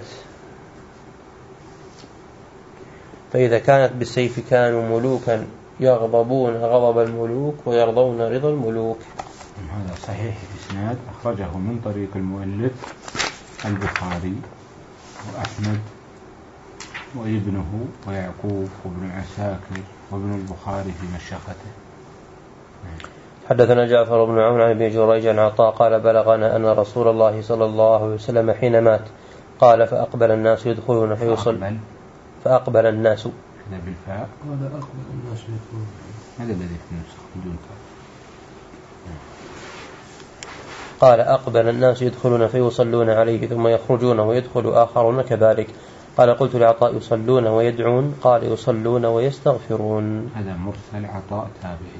فإذا كانت بالسيف كانوا ملوكا يغضبون غضب الملوك ويرضون رضا الملوك. هذا صحيح الإسناد. أخرجه من طريق المؤلف البخاري وأحمد وابنه ويعقوب وابن عساكر وابن البخاري في مشيخته. حدثنا جعفر بن عون عن ابي جريج عن عطاء قال بلغنا أن رسول الله صلى الله عليه وسلم حين مات قال فأقبل الناس يدخلون فيصل فأقبل الناس هذا بالفاء قال أقبل الناس يدخلون هذا الذي في النسخ بدون فاء. قال أقبل الناس يدخلون فيصلون عليه ثم يخرجون ويدخل آخرون كذلك. قال قلت لعطاء يصلون ويدعون قال يصلون ويستغفرون. هذا مرسل عطاء تابعي.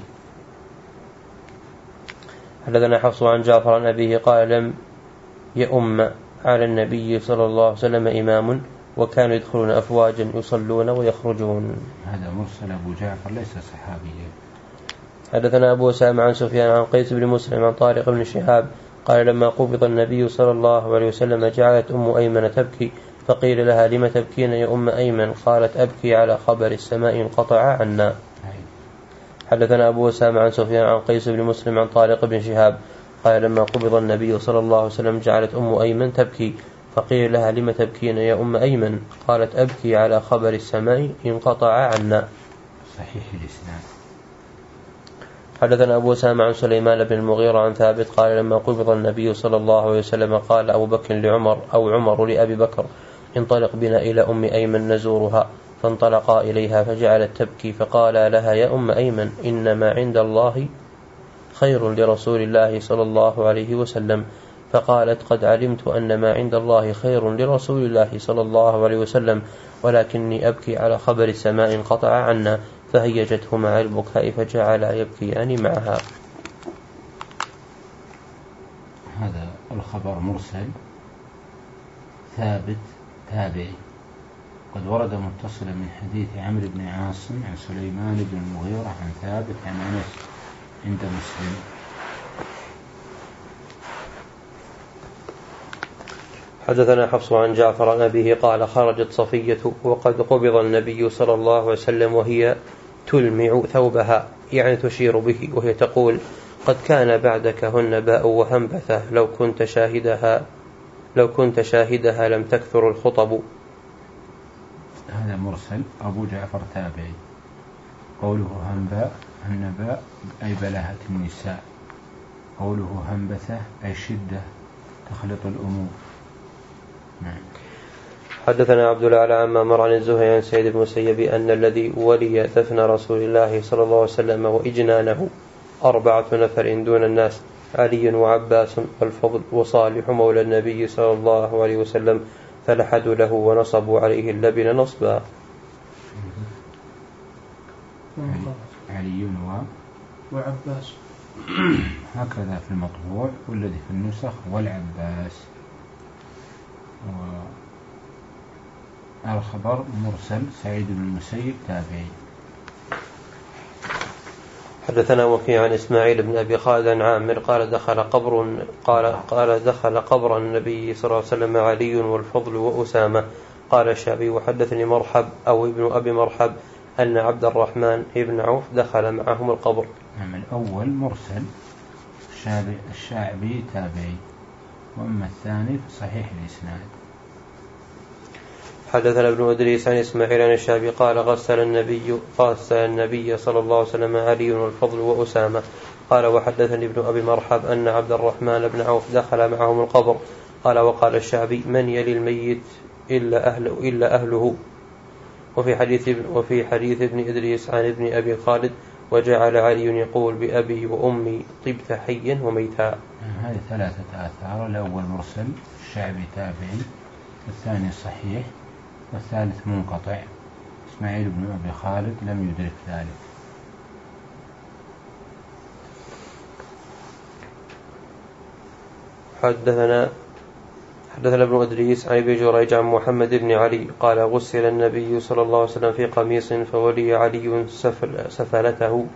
حدثنا حفص عن جعفر عن أبيه قال لم يؤم على النبي صلى الله عليه وسلم إمام وكانوا يدخلون أفواجا يصلون ويخرجون. هذا مرسل أبو جعفر ليس صحابيا. حدثنا أبو أسامة عن سفيان عن قيس بن مسلم عن طارق بن شهاب قال لما قبض النبي صلى الله عليه وسلم جعلت أم أيمن تبكي فقيل لها لم تبكين يا أم أيمن قالت أبكي على خبر السماء انقطع عنا. حدثنا أبو أسامة عن سفيان عن قيس بن مسلم عن طارق بن شهاب قال لما قبض النبي صلى الله عليه وسلم جعلت أم أيمن تبكي فقيل لها لم تبكين يا أم أيمن قالت أبكي على خبر السماء انقطع عنا. صحيح الإسناد. حدثنا أبو أسامة عن سليمان بن المغيرة عن ثابت قال لما قبض النبي صلى الله عليه وسلم قال أبو بكر لعمر أو عمر لأبي بكر انطلق بنا إلى أم أيمن نزورها فانطلقا إليها فجعلت تبكي فقال لها يا أم أيمن إنما عند الله خير لرسول الله صلى الله عليه وسلم فقالت قد علمت أن ما عند الله خير لرسول الله صلى الله عليه وسلم ولكني أبكي على خبر السماء انقطع عنا فهيجته مع البكاء فجعلا يبكيان معها. هذا الخبر مرسل ثابت تابعي قد ورد متصلا من حديث عمرو بن عاصم عن سليمان بن المغيرة عن ثابت عن أنس عند مسلم. حدثنا حفص عن جعفر عن أبيه قال خرجت صفية وقد قبض النبي صلى الله عليه وسلم وهي تلمع ثوبها يعني تشير به وهي تقول قد كان بعدك هن باء وهنبثة لو كنت شاهدها لو كنت شاهدها لم تكثر الخطب. هذا مرسل أبو جعفر تابعي. قوله هنباء هنباء أي بلاهة النساء. قوله هنبثة أي شدة تخلط الأمور. نعم. حدثنا عبد الأعلى عما مر عن الزهري عن سيد بن المسيب أن الذي ولي دفن رسول الله صلى الله عليه وسلم وإجنانه أربعة نفر دون الناس علي وعباس والفضل وصالح مولى النبي صلى الله عليه وسلم فلحدوا له ونصبوا عليه اللبن نصبا. علي و... وعباس هكذا في المطبوع والذي في النسخ والعباس. والخبر مرسل سعيد بن المسيب تابعي. حدثنا وكيع عن إسماعيل بن أبي خالد عن عامر قال دخل قبر قال قال دخل قبر النبي صلى الله عليه وسلم علي والفضل وأسامة. قال الشعبي وحدثني مرحب أو ابن أبي مرحب أن عبد الرحمن بن عوف دخل معهم القبر. نعم. الأول مرسل الشعبي تابعي وأما الثاني فصحيح الإسناد. حدثنا ابن إدريس عن إسماعيل عن الشعبي قال غسل النبي غسل النبي صلى الله عليه وسلم علي والفضل وأسامة. قال وحدثني ابن أبي مرحب أن عبد الرحمن بن عوف دخل معهم القبر. قال وقال الشعبي من يلي الميت إلا أهله إلا أهله. وفي حديث وفي حديث ابن إدريس عن ابن أبي خالد وجعل علي يقول بأبي وأمي طبت حيا وميتا. هذه ثلاثة آثار. الأول مرسل الشعبي تابعي والثاني صحيح والثالث منقطع إسماعيل بن أبي خالد لم يدرك ذلك. حدثنا حدثنا ابن إدريس عن ابي جريج عن محمد بن علي قال غسل النبي صلى الله عليه وسلم في قميص فولي علي سفل سفلته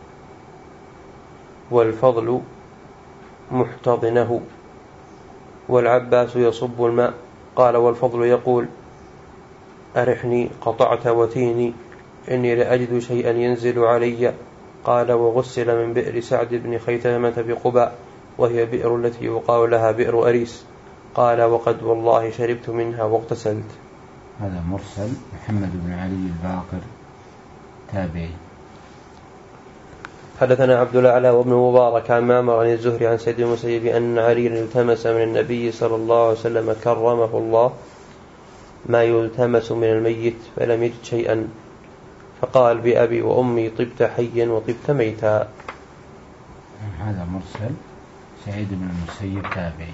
والفضل محتضنه والعباس يصب الماء. قال والفضل يقول أرحني قطعت وتيني إني لأجد شيئا ينزل علي. قال وغسل من بئر سعد بن خيثمة بقباء وهي بئر التي يقال لها بئر أريس. قال وقد والله شربت منها واغتسلت. هذا مرسل محمد بن علي الباقر تابعي. حدثنا عبد الأعلى وابن مبارك عن معمر عن الزهري عن سيد المسيب أن علي التمس من النبي صلى الله عليه وسلم كرمه الله ما يلتمس من الميت فلم يجد شيئا فقال بأبي وأمي طبت حيا وطبت ميتا. هذا مرسل سعيد بن المسيب تابعي.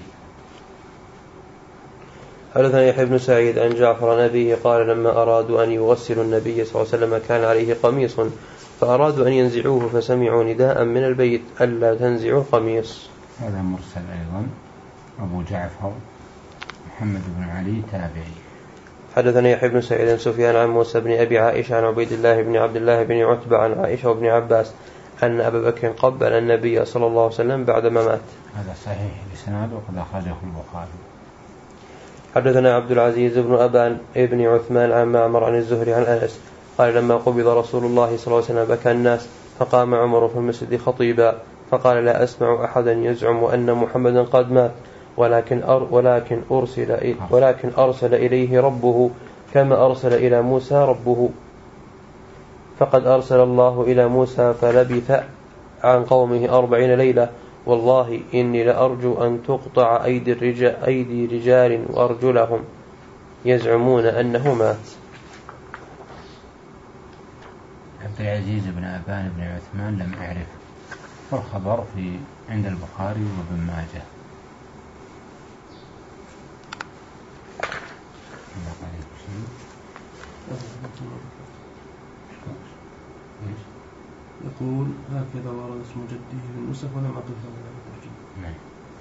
حدثنا يحيى بن سعيد عن جعفر عن أبيه قال لما أرادوا أن يغسلوا النبي صلى الله عليه وسلم كان عليه قميص فأرادوا أن ينزعوه فسمعوا نداء من البيت ألا تنزعوا القميص. هذا مرسل أيضا أبو جعفر محمد بن علي تابعي. حدثنا يحيى بن سعيد عن سفيان عن موسى بن أبي عائشة عن عبيد الله بن عبد الله بن عتبة عن عائشة وابن عباس أن أبا بكر قبل النبي صلى الله عليه وسلم بعدما مات. هذا صحيح الإسناد وقد أخرجه البخاري. حدثنا عبد العزيز بن أبان ابن عثمان عن معمر عن الزهري عن أنس قال لما قبض رسول الله صلى الله عليه وسلم بكى الناس فقام عمر في المسجد خطيبا فقال لا أسمع أحدا يزعم أن محمدا قد مات ولكن أر ولكن أرسل ولكن أرسل إليه ربه كما أرسل إلى موسى ربه فقد أرسل الله إلى موسى فلبث عن قومه أربعين ليلة والله إني لأرجو أن تقطع أيدي الرجال, أيدي رجال وأرجلهم يزعمون أنه مات. عبد العزيز بن أبان بن عثمان لم أعرف والخبر في عند البخاري وابن ماجه. يقول هكذا ورد اسم جده في النسخ ولم أقف على الترجمة.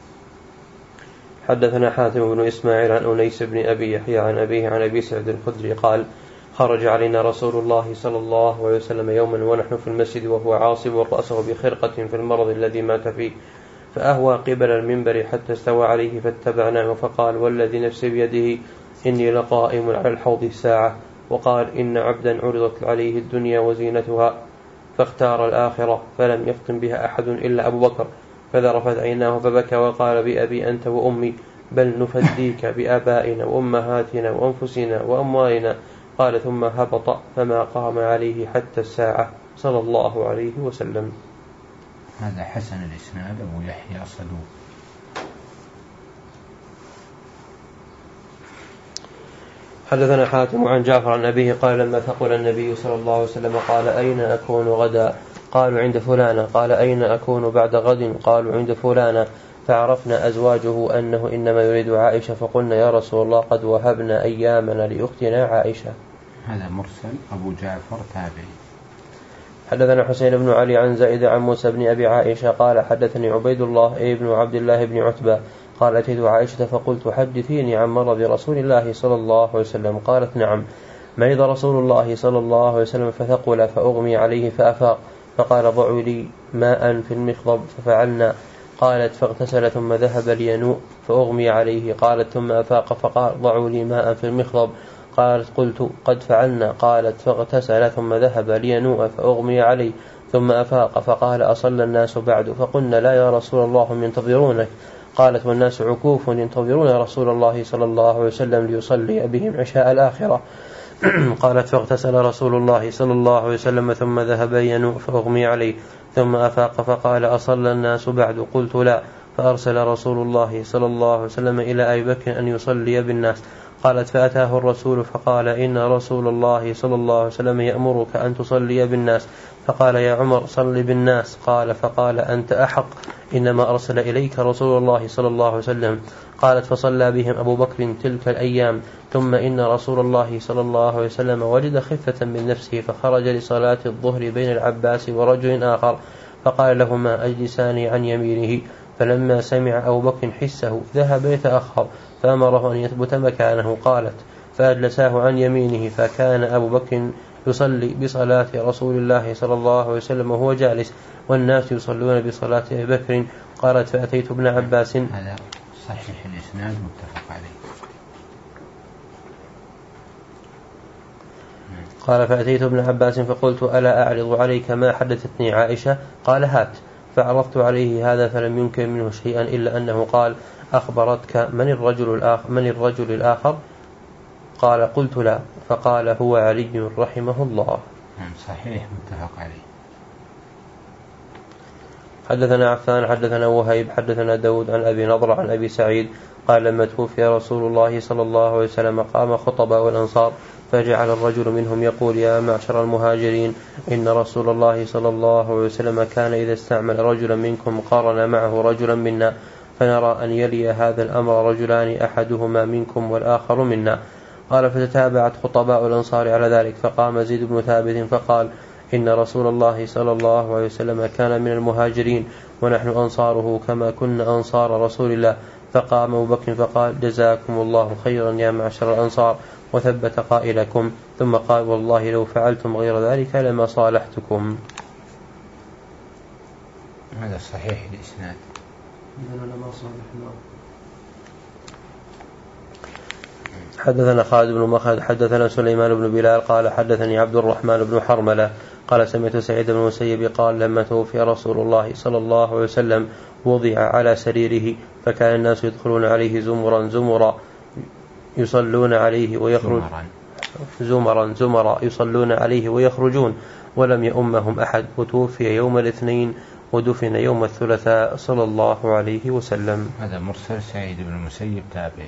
حدثنا حاتم بن إسماعيل عن أنيس بن أبي يحيى عن أبيه عن أبي سعيد الخدري قال خرج علينا رسول الله صلى الله عليه وسلم يوما ونحن في المسجد وهو عاصب رأسه بخرقة في المرض الذي مات فيه فأهوى قبل المنبر حتى استوى عليه فاتبعناه فقال والذي نفسي بيده إني لقائم على الحوض الساعة وقال إن عبدا عرضت عليه الدنيا وزينتها فاختار الآخرة فلم يفطن بها أحد إلا أبو بكر فذرفت عيناه فبكى وقال بأبي أنت وأمي بل نفديك بآبائنا وأمهاتنا وأنفسنا وأموالنا قال ثم هبط فما قام عليه حتى الساعة صلى الله عليه وسلم. هذا حسن الإسناد أبو يحيى صدوق. حدثنا حاتم عن جعفر عن أبيه قال لما ثقل النبي صلى الله عليه وسلم قال أين أكون غدا قالوا عند فلانة قال أين أكون بعد غد قالوا عند فلانة فعرفنا أزواجه أنه إنما يريد عائشة فقلنا يا رسول الله قد وهبنا أيامنا لأختنا عائشة. هذا مرسل أبو جعفر تابعي. حدثنا حسين بن علي عن زائد عن موسى بن أبي عائشة قال حدثني عبيد الله ابن عبد الله بن عتبة قال أتيت عائشة فقلت حدثيني عن مرض رسول الله صلى الله عليه وسلم قالت نعم مرض رسول الله صلى الله عليه وسلم فثقل فأغمي عليه فأفاق فقال ضعوا لي ماء في المخضب ففعلنا قالت فاغتسل ثم ذهب لينوء فأغمي عليه قالت ثم أفاق فقال ضعوا لي ماء في المخضب قالت قلت قد فعلنا قالت فاغتسل ثم ذهب لينوء فأغمي عليه ثم أفاق فقال أصلى الناس بعد فقلنا لا يا رسول الله هم ينتظرونك قالت والناس عكوف ينتظرون رسول الله صلى الله عليه وسلم ليصلي بهم عشاء الآخرة قالت فاغتسل رسول الله صلى الله عليه وسلم ثم ذهب ينوء فأغمي عليه ثم أفاق فقال أصلى الناس بعد قلت لا فأرسل رسول الله صلى الله عليه وسلم إلى أبي بكر أن يصلي بالناس قالت فأتاه الرسول فقال إن رسول الله صلى الله عليه وسلم يأمرك أن تصلي بالناس فقال يا عمر صل بالناس قال فقال أنت أحق إنما أرسل إليك رسول الله صلى الله عليه وسلم قالت فصلى بهم أبو بكر تلك الأيام ثم إن رسول الله صلى الله عليه وسلم وجد خفة من نفسه فخرج لصلاة الظهر بين العباس ورجل آخر فقال لهما أجلساني عن يمينه فلما سمع أبو بكر حسه ذهب يتأخر فأمره أن يثبت مكانه قالت فأجلساه عن يمينه فكان أبو بكر يصلي بصلاة رسول الله صلى الله عليه وسلم وهو جالس والناس يصلون بصلاة أبي بكر قالت فأتيت ابن عباس. هذا صحيح الإسناد متفق عليه. قال فأتيت ابن عباس فقلت ألا أعرض عليك ما حدثتني عائشة قال هات فعرضت عليه هذا فلم ينكر منه شيئا إلا أنه قال أخبرتك من الرجل الآخر, من الرجل الآخر قال قلت لا فقال هو علي رحمه الله. صحيح متفق عليه. حدثنا عفان حدثنا وهيب حدثنا داود عن أبي نضر عن أبي سعيد قال لما توفي رسول الله صلى الله عليه وسلم قام خطباء والأنصار فجعل الرجل منهم يقول يا معشر المهاجرين إن رسول الله صلى الله عليه وسلم كان إذا استعمل رجلا منكم قارن معه رجلا منا فنرى أن يلي هذا الأمر رجلان أحدهما منكم والآخر منا. قال فتتابعت خطباء الأنصار على ذلك فقام زيد بن ثابت فقال إن رسول الله صلى الله عليه وسلم كان من المهاجرين ونحن أنصاره كما كنا أنصار رسول الله. فقام أبو بكر فقال جزاكم الله خيرا يا معشر الأنصار وثبت قائلكم ثم قال والله لو فعلتم غير ذلك لما صالحتكم. هذا صحيح الإسناد. حدثنا خالد بن مخلد حدثنا سليمان بن بلال قال حدثني عبد الرحمن بن حرملة قال سمعت سعيد بن المسيب قال لما توفي رسول الله صلى الله عليه وسلم وضع على سريره فكان الناس يدخلون عليه زمرا زمرا يصلون عليه ويخرج زمرا زمرا يصلون عليه ويخرجون ولم يؤمهم أحد وتوفي يوم الاثنين ودفن يوم الثلاثاء صلى الله عليه وسلم. هذا مرسل سعيد بن المسيب تابعي.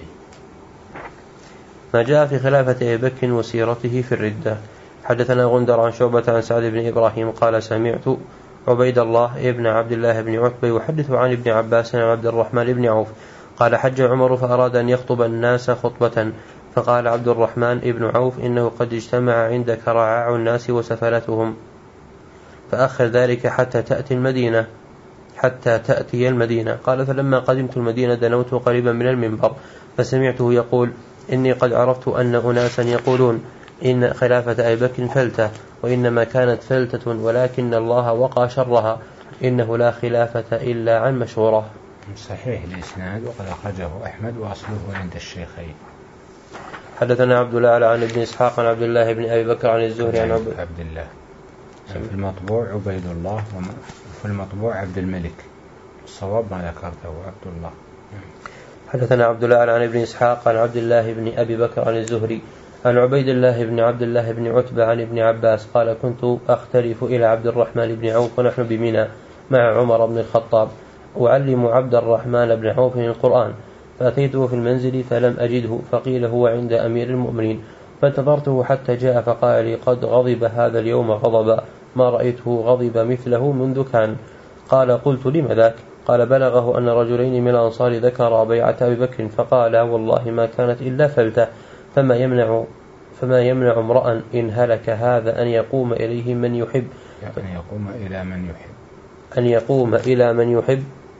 ما جاء في خلافة أبي بكر وسيرته في الردة. حدثنا غندر عن شعبة عن سعد بن إبراهيم قال سمعت عبيد الله ابن عبد الله بن عتبة يحدث عن ابن عباس عن عبد الرحمن بن عوف قال حج عمر فأراد أن يخطب الناس خطبة فقال عبد الرحمن بن عوف إنه قد اجتمع عندك رعاع الناس وسفلتهم فأخر ذلك حتى تأتي المدينة حتى تأتي المدينة. قال فلما قدمت المدينة دنوت قريبا من المنبر فسمعته يقول إني قد عرفت أن أناسا يقولون إن خلافة أبي بكر فلتة وإنما كانت فلتة ولكن الله وقى شرها إنه لا خلافة إلا عن مشورة. صحيح الإسناد وقد أخرجه أحمد وأصله عند الشيخين. حدثنا عبد الله عن ابن إسحاق عن عبد الله بن أبي بكر عن الزهري عن عبد, عبد الله في المطبوع عبيد الله وفي المطبوع عبد الملك الصواب ما ذكرته عبد الله. حدثنا عبد الله عن ابن إسحاق عن عبد الله بن أبي بكر عن الزهري عن عبيد الله بن عبد الله بن عتبة عن ابن عباس قال كنت أختلف إلى عبد الرحمن بن عوف ونحن بمنى مع عمر بن الخطاب أعلم عبد الرحمن بن عوف القرآن فأتيته في المنزل فلم أجده فقيل هو عند أمير المؤمنين فانتظرته حتى جاء فقال لي قد غضب هذا اليوم غضبا ما رأيته غضب مثله منذ كان. قال قلت لم ذاك؟ قال بلغه أن رجلين من الأنصار ذكر بيعة أبي بكر فقال والله ما كانت إلا فلتة فما يمنع فما يمنع امرأ إن هلك هذا أن يقوم إليه من يحب أن يقوم إلى من يحب أن يقوم إلى من يحب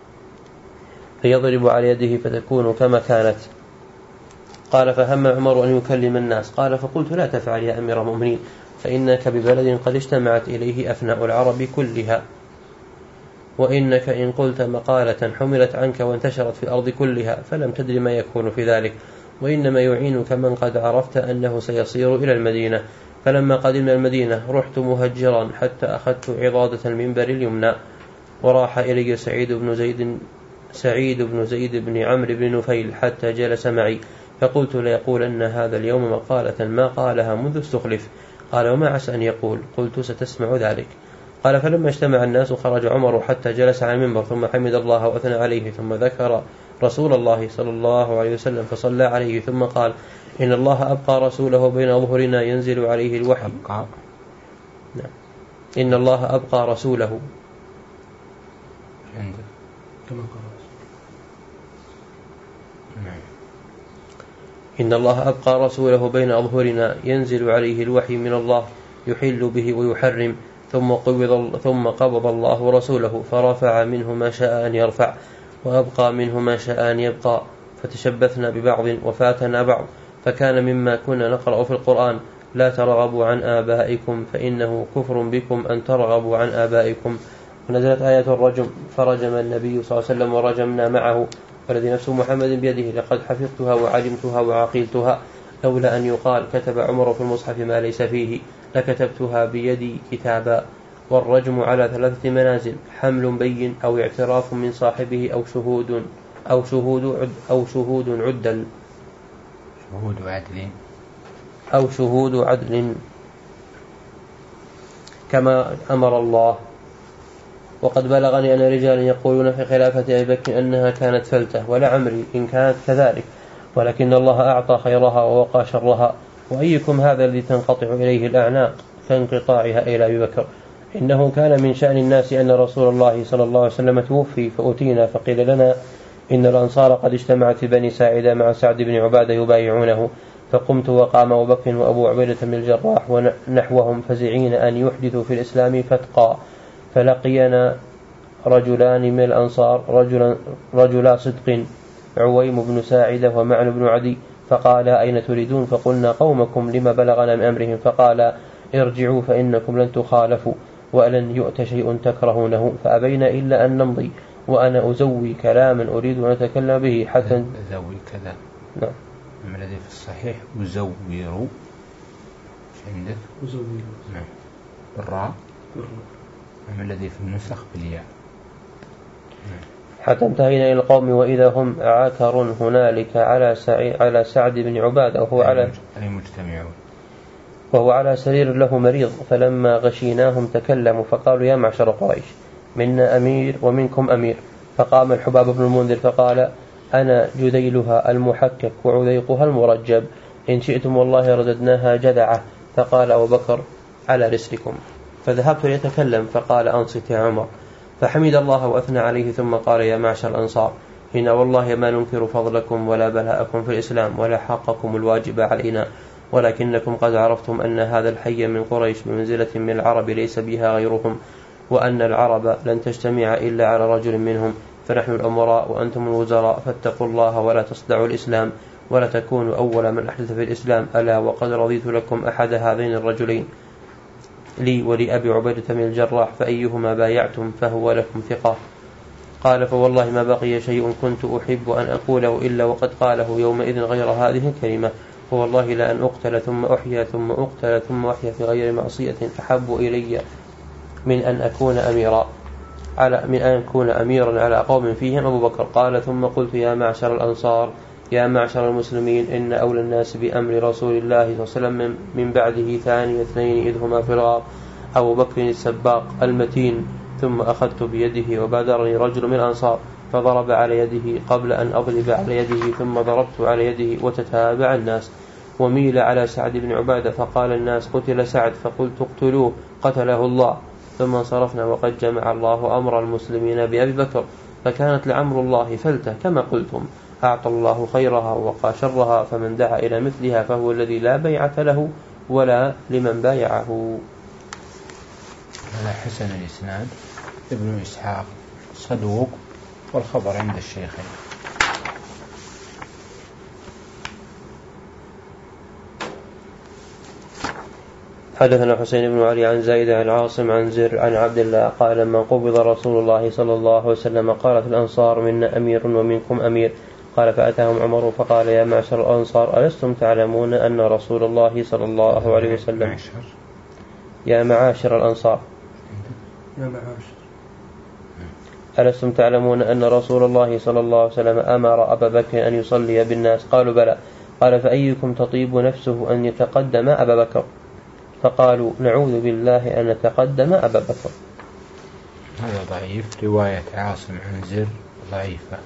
فيضرب على يده فتكون كما كانت. قال فهم عمر أن يكلم الناس قال فقلت لا تفعل يا أمير المؤمنين فإنك ببلد قد اجتمعت إليه أفناء العرب كلها وإنك إن قلت مقالة حملت عنك وانتشرت في الأرض كلها فلم تدر ما يكون في ذلك وإنما يعينك من قد عرفت أنه سيصير إلى المدينة. فلما قدمنا المدينة رحت مهجرا حتى أخذت عضادة المنبر اليمنى وراح إلي سعيد بن زيد سعيد بن زيد بن عمرو بن نفيل حتى جلس معي فقلت ليقولن هذا اليوم مقالة ما قالها منذ استخلف. قال وما عسى أن يقول؟ قلت ستسمع ذلك. قال فلما اجتمع الناس خرج عمر حتى جلس على المنبر ثم حمد الله وأثنى عليه ثم ذكر رسول الله صلى الله عليه وسلم فصلى عليه ثم قال إن الله أبقى رسوله بين ظهرنا ينزل عليه الوحي. نعم. إن الله أبقى رسوله إن الله أبقى رسوله بين أظهرنا ينزل عليه الوحي من الله يحل به ويحرم ثم قبض, ثم قبض الله رسوله فرفع منه ما شاء أن يرفع وأبقى منه ما شاء أن يبقى فتشبثنا ببعض وفاتنا بعض فكان مما كنا نقرأ في القرآن لا ترغبوا عن آبائكم فإنه كفر بكم أن ترغبوا عن آبائكم. ونزلت آية الرجم فرجم النبي صلى الله عليه وسلم ورجمنا معه والذي نفس محمد بيده لقد حفظتها وعلمتها وعقلتها لولا أن يقال كتب عمر في المصحف ما ليس فيه لكتبتها بيدي كتابا. والرجم على ثلاثة منازل حمل بين أو اعتراف من صاحبه أو شهود أو شهود عد أو شهود عدل شهود عدل أو شهود عدل كما أمر الله وقد بلغني أن رجالا يقولون في خلافة أبي بكر أنها كانت فلتة، ولعمري إن كانت كذلك، ولكن الله أعطى خيرها ووقى شرها. وأيكم هذا الذي تنقطع إليه الأعناق كانقطاعها إلى أبي بكر؟ إنه كان من شأن الناس أن رسول الله صلى الله عليه وسلم توفي، فأتينا فقيل لنا إن الأنصار قد اجتمعت في بني ساعدة مع سعد بن عبادة يبايعونه، فقمت وقام أبو بكر وأبو عبيدة بن الجراح ونحوهم فزعين أن يحدثوا في الإسلام فتقا، فلقينا رجلان من الأنصار رجلا, رجلا صدق، عويم بن ساعدة ومعن بن عدي، فقال أين تريدون؟ فقلنا قومكم لما بلغنا من أمرهم، فقال ارجعوا فإنكم لن تخالفوا ولن يؤت شيء تكرهونه، فأبينا إلا أن نمضي، وأنا أزوي كلاما أريد أن أتكلم به حتى أزوي كذا. نعم. أما الذي في الصحيح أزور عندك أزور نعم بالراء، أما الذي في النسخ بالياء. حتى انتهينا إلى القوم وإذا هم عاكر هنالك على سعي على سعد بن عبادة وهو على أي مجتمعون وهو على سرير له مريض، فلما غشيناهم تكلموا فقالوا يا معشر قريش منا أمير ومنكم أمير. فقام الحباب بن المنذر فقال أنا جذيلها المحكك وعذيقها المرجب، إن شئتم والله رددناها جذعة. فقال أبو بكر على رسلكم، فذهبت ليتكلم فقال أنصت يا عمر، فحمد الله وأثنى عليه ثم قال يا معشر الأنصار إن والله ما ننكر فضلكم ولا بلاءكم في الإسلام ولا حقكم الواجب علينا، ولكنكم قد عرفتم أن هذا الحي من قريش بمنزلة من العرب ليس بها غيرهم، وأن العرب لن تجتمع إلا على رجل منهم، فنحن الأمراء وأنتم الوزراء، فاتقوا الله ولا تصدعوا الإسلام ولا تكونوا أول من أحدث في الإسلام، ألا وقد رضيت لكم أحد هذين الرجلين لي ولأبي عبيدة بن الجراح، فأيهما بايعتم فهو لكم ثقة. قال فوالله ما بقي شيء كنت أحب أن أقوله إلا وقد قاله يومئذ غير هذه الكلمة، فوالله لأن أقتل ثم أحيا ثم أقتل ثم أحيا في غير معصية أحب إلي من أن أكون أميرا على من أن أكون أميرا على قوم فيهم أبو بكر. قال ثم قلت يا معشر الأنصار يا معشر المسلمين إن أولى الناس بأمر رسول الله صلى الله عليه وسلم من بعده ثاني اثنين إذ هما في الغار أبو بكر السباق المتين. ثم أخذت بيده وبادرني رجل من الأنصار فضرب على يده قبل أن أضرب على يده، ثم ضربت على يده وتتابع الناس، وميل على سعد بن عبادة فقال الناس قتل سعد، فقلت اقتلوه قتله الله. ثم انصرفنا وقد جمع الله أمر المسلمين بأبي بكر، فكانت لعمر الله فلتة كما قلتم، أعطى الله خيرها ووقى شرها، فمن دعا إلى مثلها فهو الذي لا بيعة له ولا لمن بايعه. هذا حسن الإسناد، ابن إسحاق صدوق والخبر عند الشيخين. حدثنا حسين بن علي عن زايد عن عاصم عن زر عن عبد الله قال لما قبض رسول الله صلى الله عليه وسلم قالت الأنصار منا أمير ومنكم أمير. قال فأتاهم عمر فقال يا معشر الأنصار ألستم تعلمون أن رسول الله صلى الله عليه وسلم يا معاشر الأنصار يا معاشر ألستم تعلمون أن رسول الله صلى الله عليه وسلم أمر أبا بكر أن يصلي بالناس؟ قالوا بلى. قال فأيكم تطيب نفسه أن يتقدم أبا بكر؟ فقالوا نعوذ بالله أن نتقدم أبا بكر. هذا ضعيف، رواية عاصم عن زر ضعيفة.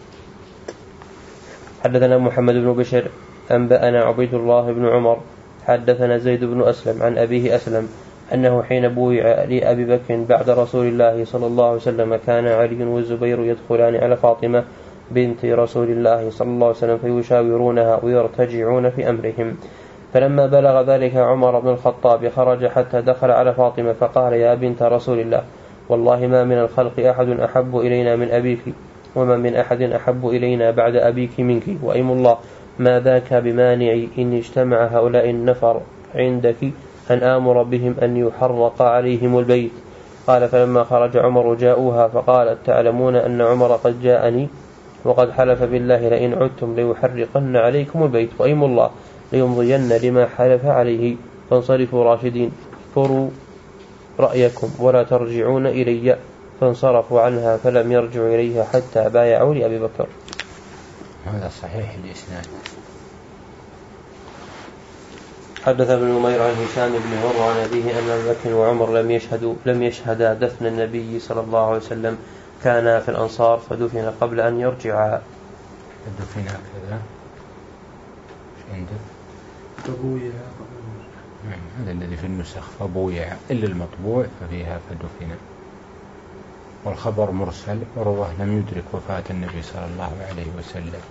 حدثنا محمد بن بشر أنبأنا عبيد الله بن عمر حدثنا زيد بن أسلم عن أبيه أسلم أنه حين بويع لأبي بكر بعد رسول الله صلى الله عليه وسلم كان علي والزبير يدخلان على فاطمة بنت رسول الله صلى الله عليه وسلم فيشاورونها ويرتجعون في أمرهم، فلما بلغ ذلك عمر بن الخطاب خرج حتى دخل على فاطمة فقال يا بنت رسول الله والله ما من الخلق أحد أحب إلينا من أبيك، وما من أحد أحب إلينا بعد أبيك منك، وأيم الله ما ذاك بمانع إن اجتمع هؤلاء النفر عندك أن آمر بهم أن يحرق عليهم البيت. قال فلما خرج عمر جاءوها فقالت تعلمون أن عمر قد جاءني وقد حلف بالله لئن عدتم ليحرقن عليكم البيت، وأيم الله ليمضين لما حلف عليه، فانصرفوا راشدين فروا رأيكم ولا ترجعون إلي. فانصرفوا عنها فلم يرجعوا إليها حتى بايعوا لأبي بكر. هذا صحيح الإسناد. حدث ابن نمير عن هشام بن عروة عن أبيه أن أبا بكر وعمر لم يشهدوا لم يشهدا دفن النبي صلى الله عليه وسلم، كانا في الأنصار فدفن قبل أن يرجعا. دفن كذا عنده فبويع. هذا الذي في النسخ فبويع، إلا المطبوع ففيها فدفن. والخبر مرسل، عروة لم يدرك وفاة النبي صلى الله عليه وسلم.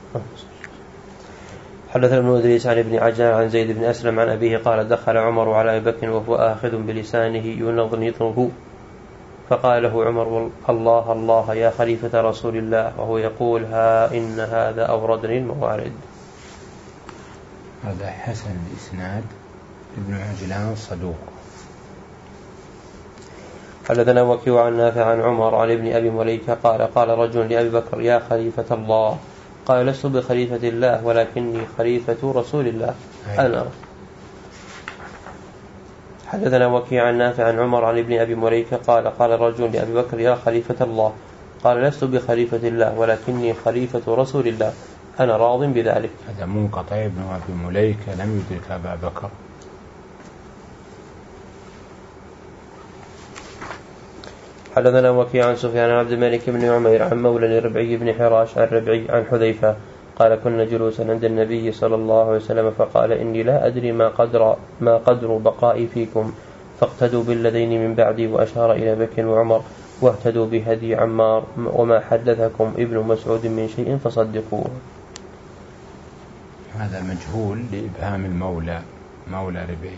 حدث ابن إدريس عن ابن عجلان عن زيد بن أسلم عن أبيه قال دخل عمر على أبي بكر وهو آخذ بلسانه ينظنظه، فقال له عمر الله الله يا خليفة رسول الله، وهو يقول ها إن هذا أوردني الموارد. هذا حسن الإسناد، ابن عجلان صدوق. حدثنا وكيع عن نافع عن عمر عن ابن أبي مليكة قال قال رجل لأبي بكر يا خليفة الله، قال لست بخليفة الله ولكني خليفة رسول الله أنا. حدثنا وكيع عن نافع عن عمر عن ابن أبي مليكة قال قال رجل لأبي بكر يا خليفة الله، قال لست بخليفة الله ولكني خليفة رسول الله أنا راض بذلك. هذا منقطع، ابن أبي مليكة لم يدرك أبا بكر. حدثنا وكيع عن سفيان عن عبد الملك بن عمير عن مولى ربعي بن حراش عن ربعي عن حذيفة قال كنا جلوسا عند النبي صلى الله عليه وسلم فقال إني لا أدري ما قدر, ما قدر بقائي فيكم، فاقتدوا بالذين من بعدي، وأشار إلى بكر وعمر، واهتدوا بهدي عمار، وما حدثكم ابن مسعود من شيء فصدقوه. هذا مجهول لإبهام المولى، مولى ربعي.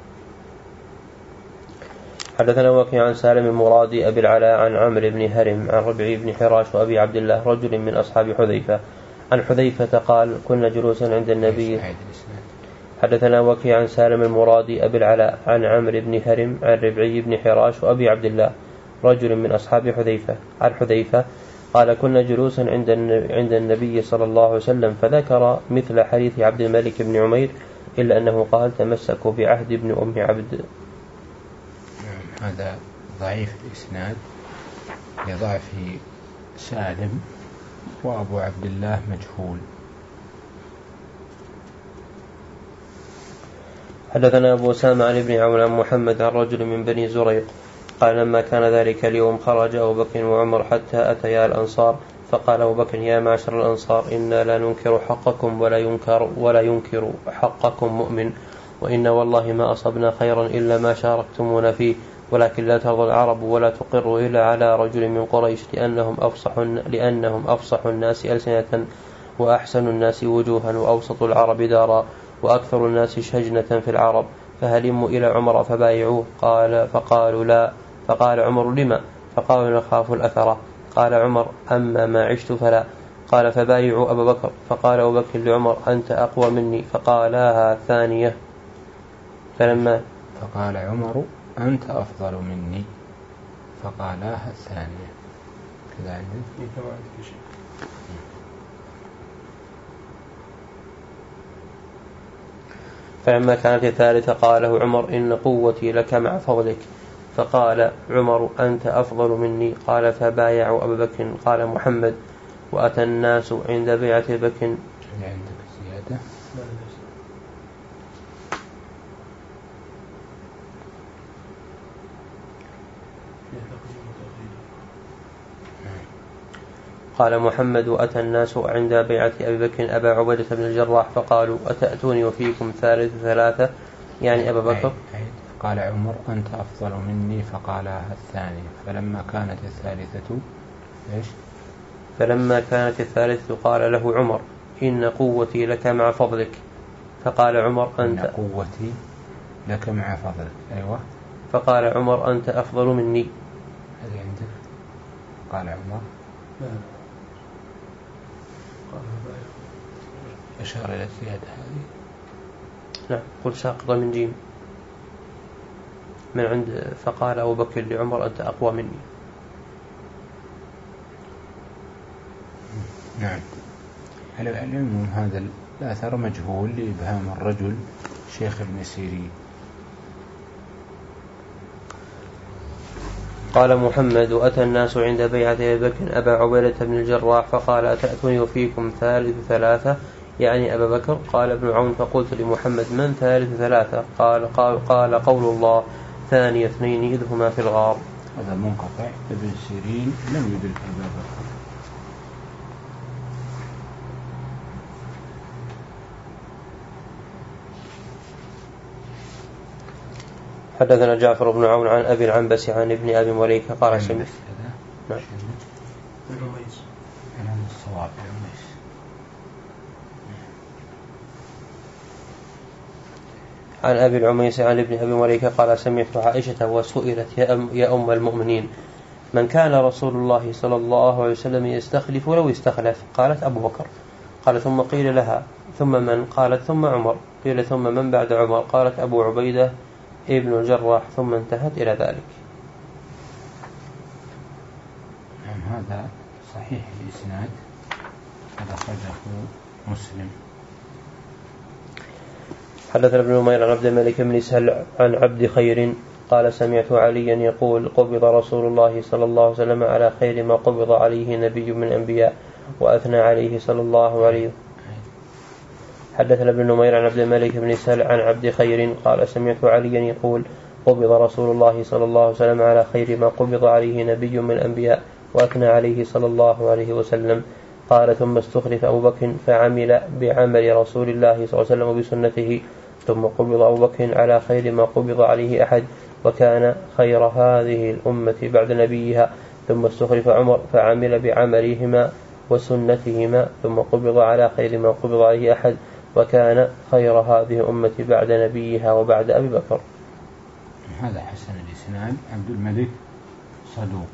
حدثنا وكيع عن سالم المرادي أبي العلاء عن عمرو بن هرم عن ربعي بن حراش وأبي عبد الله رجل من أصحاب حذيفة عن حذيفة قال كنا جلوسا عند النبي. حدثنا وكيع عن سالم المرادي أبي العلاء عن عمرو بن هرم عن ربعي بن حراش وأبي عبد الله رجل من أصحاب حذيفة عن حذيفة قال كنا جلوسا عند عند النبي صلى الله عليه وسلم فذكر مثل حديث عبد الملك بن عمير إلا أنه قال تمسكوا بعهد ابن أم عبد. هذا ضعيف الإسناد لضعف سالم، وأبو عبد الله مجهول. حدثنا أبو سامة عن ابن عون عن محمد عن رجل من بني زريق قال لما كان ذلك اليوم خرج أبو بكر وعمر حتى أتيا الأنصار، فقال أبو بكر يا معشر الأنصار إنا لا ننكر حقكم ولا ينكر, ولا ينكر حقكم مؤمن، وإن والله ما أصبنا خيرا إلا ما شاركتمونا فيه، ولكن لا ترضى العرب ولا تقر إلا على رجل من قريش لأنهم أفصح, لأنهم أفصح الناس ألسنة وأحسن الناس وجوها وأوسط العرب دارا وأكثر الناس شجنة في العرب، فهلموا إلى عمر فبايعوه. قال فقالوا لا، فقال عمر لما؟ فقالوا نخاف الأثرة. قال عمر أما ما عشت فلا. قال فبايعوا أبا بكر. فقال أبو بكر لعمر أنت أقوى مني، فقالاها ثانية. فلما فقال عمر أنت أفضل مني، فقالاها الثانية. كذا عندي فلما كانت الثالثة قاله عمر إن قوتي لك مع فضلك، فقال عمر أنت أفضل مني. قال فبايعوا أبا بكر. قال محمد وأتى الناس عند بيعة بكر. عندك زيادة؟ قال محمد وأتى الناس عند بيعة أبي بكر أبا عبيدة بن الجراح فقالوا أتأتوني وفيكم ثالث ثلاثة يعني أبا بكر. قال عمر أنت أفضل مني، فقالها الثانية. فلما كانت الثالثة إيش؟ فلما كانت الثالثة قال له عمر إن قوتي لك مع فضلك. فقال عمر أنت إن قوتي لك مع فضلك. أيوة. فقال عمر أنت أفضل مني. هذه عندك؟ قال عمر أشار إلى الزيادة هذه. نعم قل ساقطة من جيم من عند. فقال أبو بكر لعمر أنت أقوى مني. نعم. على العلم هذا الأثر مجهول لإبهام الرجل شيخ ابن سيرين. قال محمد وأتى الناس عند بيعة أبي بكر أبا عبيدة بن الجراح فقال أتأتوني وفيكم ثالث ثلاثة يعني أبا بكر. قال ابن عون فقلت لمحمد من ثالث ثلاثة؟ قال, قال, قال قول الله ثاني اثنين إذ هما في الغار. هذا منقطع. ابن سيرين لم يدرك أبا بكر. حدثنا جعفر بن عون عن أبي العنبس عن ابن أبي مليكة قال سمعت نعم عن أبي العميس عن ابن أبي مليكة قال سمعت عائشة وسئلت يا أم, يا أم المؤمنين من كان رسول الله صلى الله عليه وسلم يستخلف ولو استخلف؟ قالت أبو بكر. قال ثم قيل لها ثم من؟ قالت ثم عمر. قيل ثم من بعد عمر؟ قالت أبو عبيدة ابن الجراح. ثم انتهت إلى ذلك. نعم هذا صحيح الإسناد. هذا أخرجه مسلم. حدثنا ابن نمير عن عبد الملك بن سهل عن عبد خير قال سمعت عليا يقول قبض رسول الله صلى الله عليه وسلم على خير ما قبض عليه نبي من الأنبياء وأثنى عليه صلى الله عليه وسلم. حدثنا ابن نمير عن عبد الملك بن سهل عن عبد خير قال سمعت عليا يقول قبض رسول الله صلى الله عليه وسلم على خير ما قبض عليه نبي من الأنبياء وأثنى عليه صلى الله عليه وسلم. قال ثم استخلف أبو بكر فعمل بعمل رسول الله صلى الله عليه وسلم بسنته. ثم قبض أبو بكر على خير ما قبض عليه أحد وكان خير هذه الأمة بعد نبيها. ثم استخلف عمر فعمل بعملهما وسنتهما. ثم قبض على خير ما قبض عليه أحد وكان خير هذه الأمة بعد نبيها وبعد أبي بكر. هذا حسن الإسناد. عبد الملك صدوق.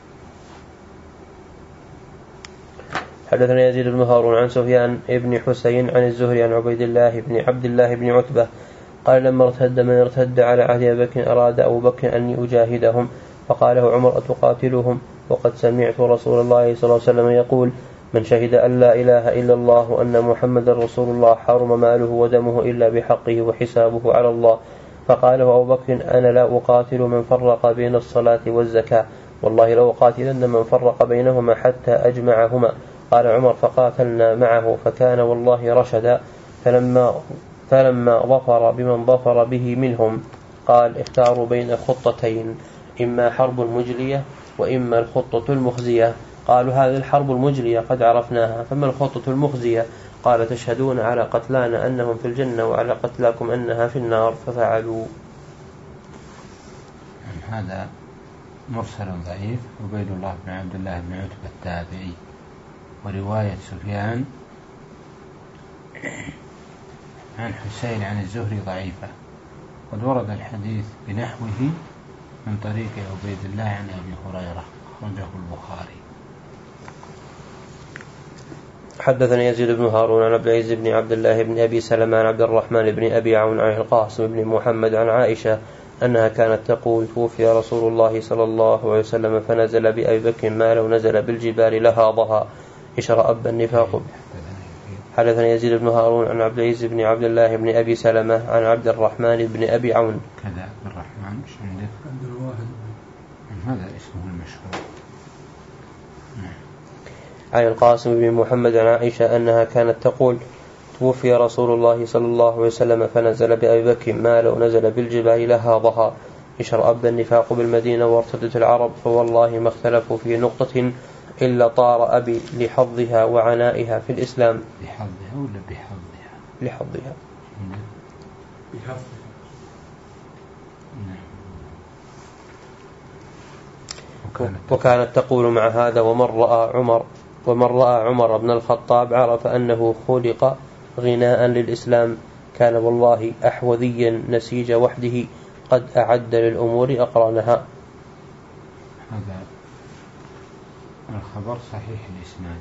حدثنا يزيد بن هارون عن سفيان بن حسين عن الزهري عن عبيد الله بن عبد الله بن عتبة قال لما ارتد من ارتد على عهد أبي بكر أراد أبو بكر أن يجاهدهم فقال له عمر أتقاتلهم وقد سمعت رسول الله صلى الله عليه وسلم يقول من شهد أن لا إله إلا الله وأن محمد رسول الله حرم ماله ودمه إلا بحقه وحسابه على الله. فقال له أبو بكر أنا لا أقاتل من فرق بين الصلاة والزكاة والله لو أقاتلن من فرق بينهما حتى أجمعهما. قال عمر فقاتلنا معه فكان والله رشدا. فلما, فلما ظفر بمن ظفر به منهم قال اختاروا بين خطتين إما حرب مجلية وإما الخطة المخزية. قالوا هذه الحرب المجلية قد عرفناها فما الخطة المخزية؟ قال تشهدون على قتلانا أنهم في الجنة وعلى قتلاكم أنها في النار ففعلوا. هذا مرسل ضعيف. عبيد الله بن عبد الله بن عتبة التابعي. ورواية سفيان عن حسين عن الزهري ضعيفة. قد ورد الحديث بنحوه من طريق عبيد الله عن أبي هريرة أخرجه البخاري. حدثنا يزيد بن هارون عن عبد العزيز بن عبد الله بن أبي سلمة عن عبد الرحمن بن أبي عون عن القاسم بن محمد عن عائشة أنها كانت تقول توفي رسول الله صلى الله عليه وسلم فنزل بأبي بكر ما لو نزل بالجبال لهاضها اشرأب النفاق. حدثنا يزيد بن هارون عن عبد العزيز بن عبد الله بن أبي سلمة عن عبد الرحمن بن أبي عون كذا عبد الرحمن مش عندك عبد الواحد هذا اسمه المشهور عن القاسم بن محمد عن عائشة أنها كانت تقول توفي رسول الله صلى الله عليه وسلم فنزل بأبي بكر ما لو نزل بالجبال لهاضها اشرأب النفاق بالمدينة وارتدت العرب فوالله ما اختلفوا في نقطة إلا طار أبي لحظها وعنائها في الإسلام. لحظها ولا بحظها؟ لحظها. بحظها. وكانت تقول مع هذا ومن رأى عمر ومن رأى عمر بن الخطاب عرف أنه خلق غناء للإسلام كان والله أحوذيا نسيج وحده قد أعد للأمور أقرانها. هذا الخبر صحيح الإسناد.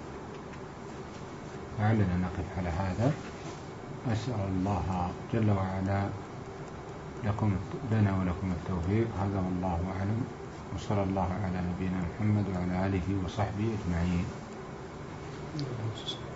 لعلنا نقف على هذا. أسأل الله جل وعلا لكم لنا ولكم التوفيق. هذا والله أعلم. وصلى الله على نبينا محمد وعلى آله وصحبه أجمعين.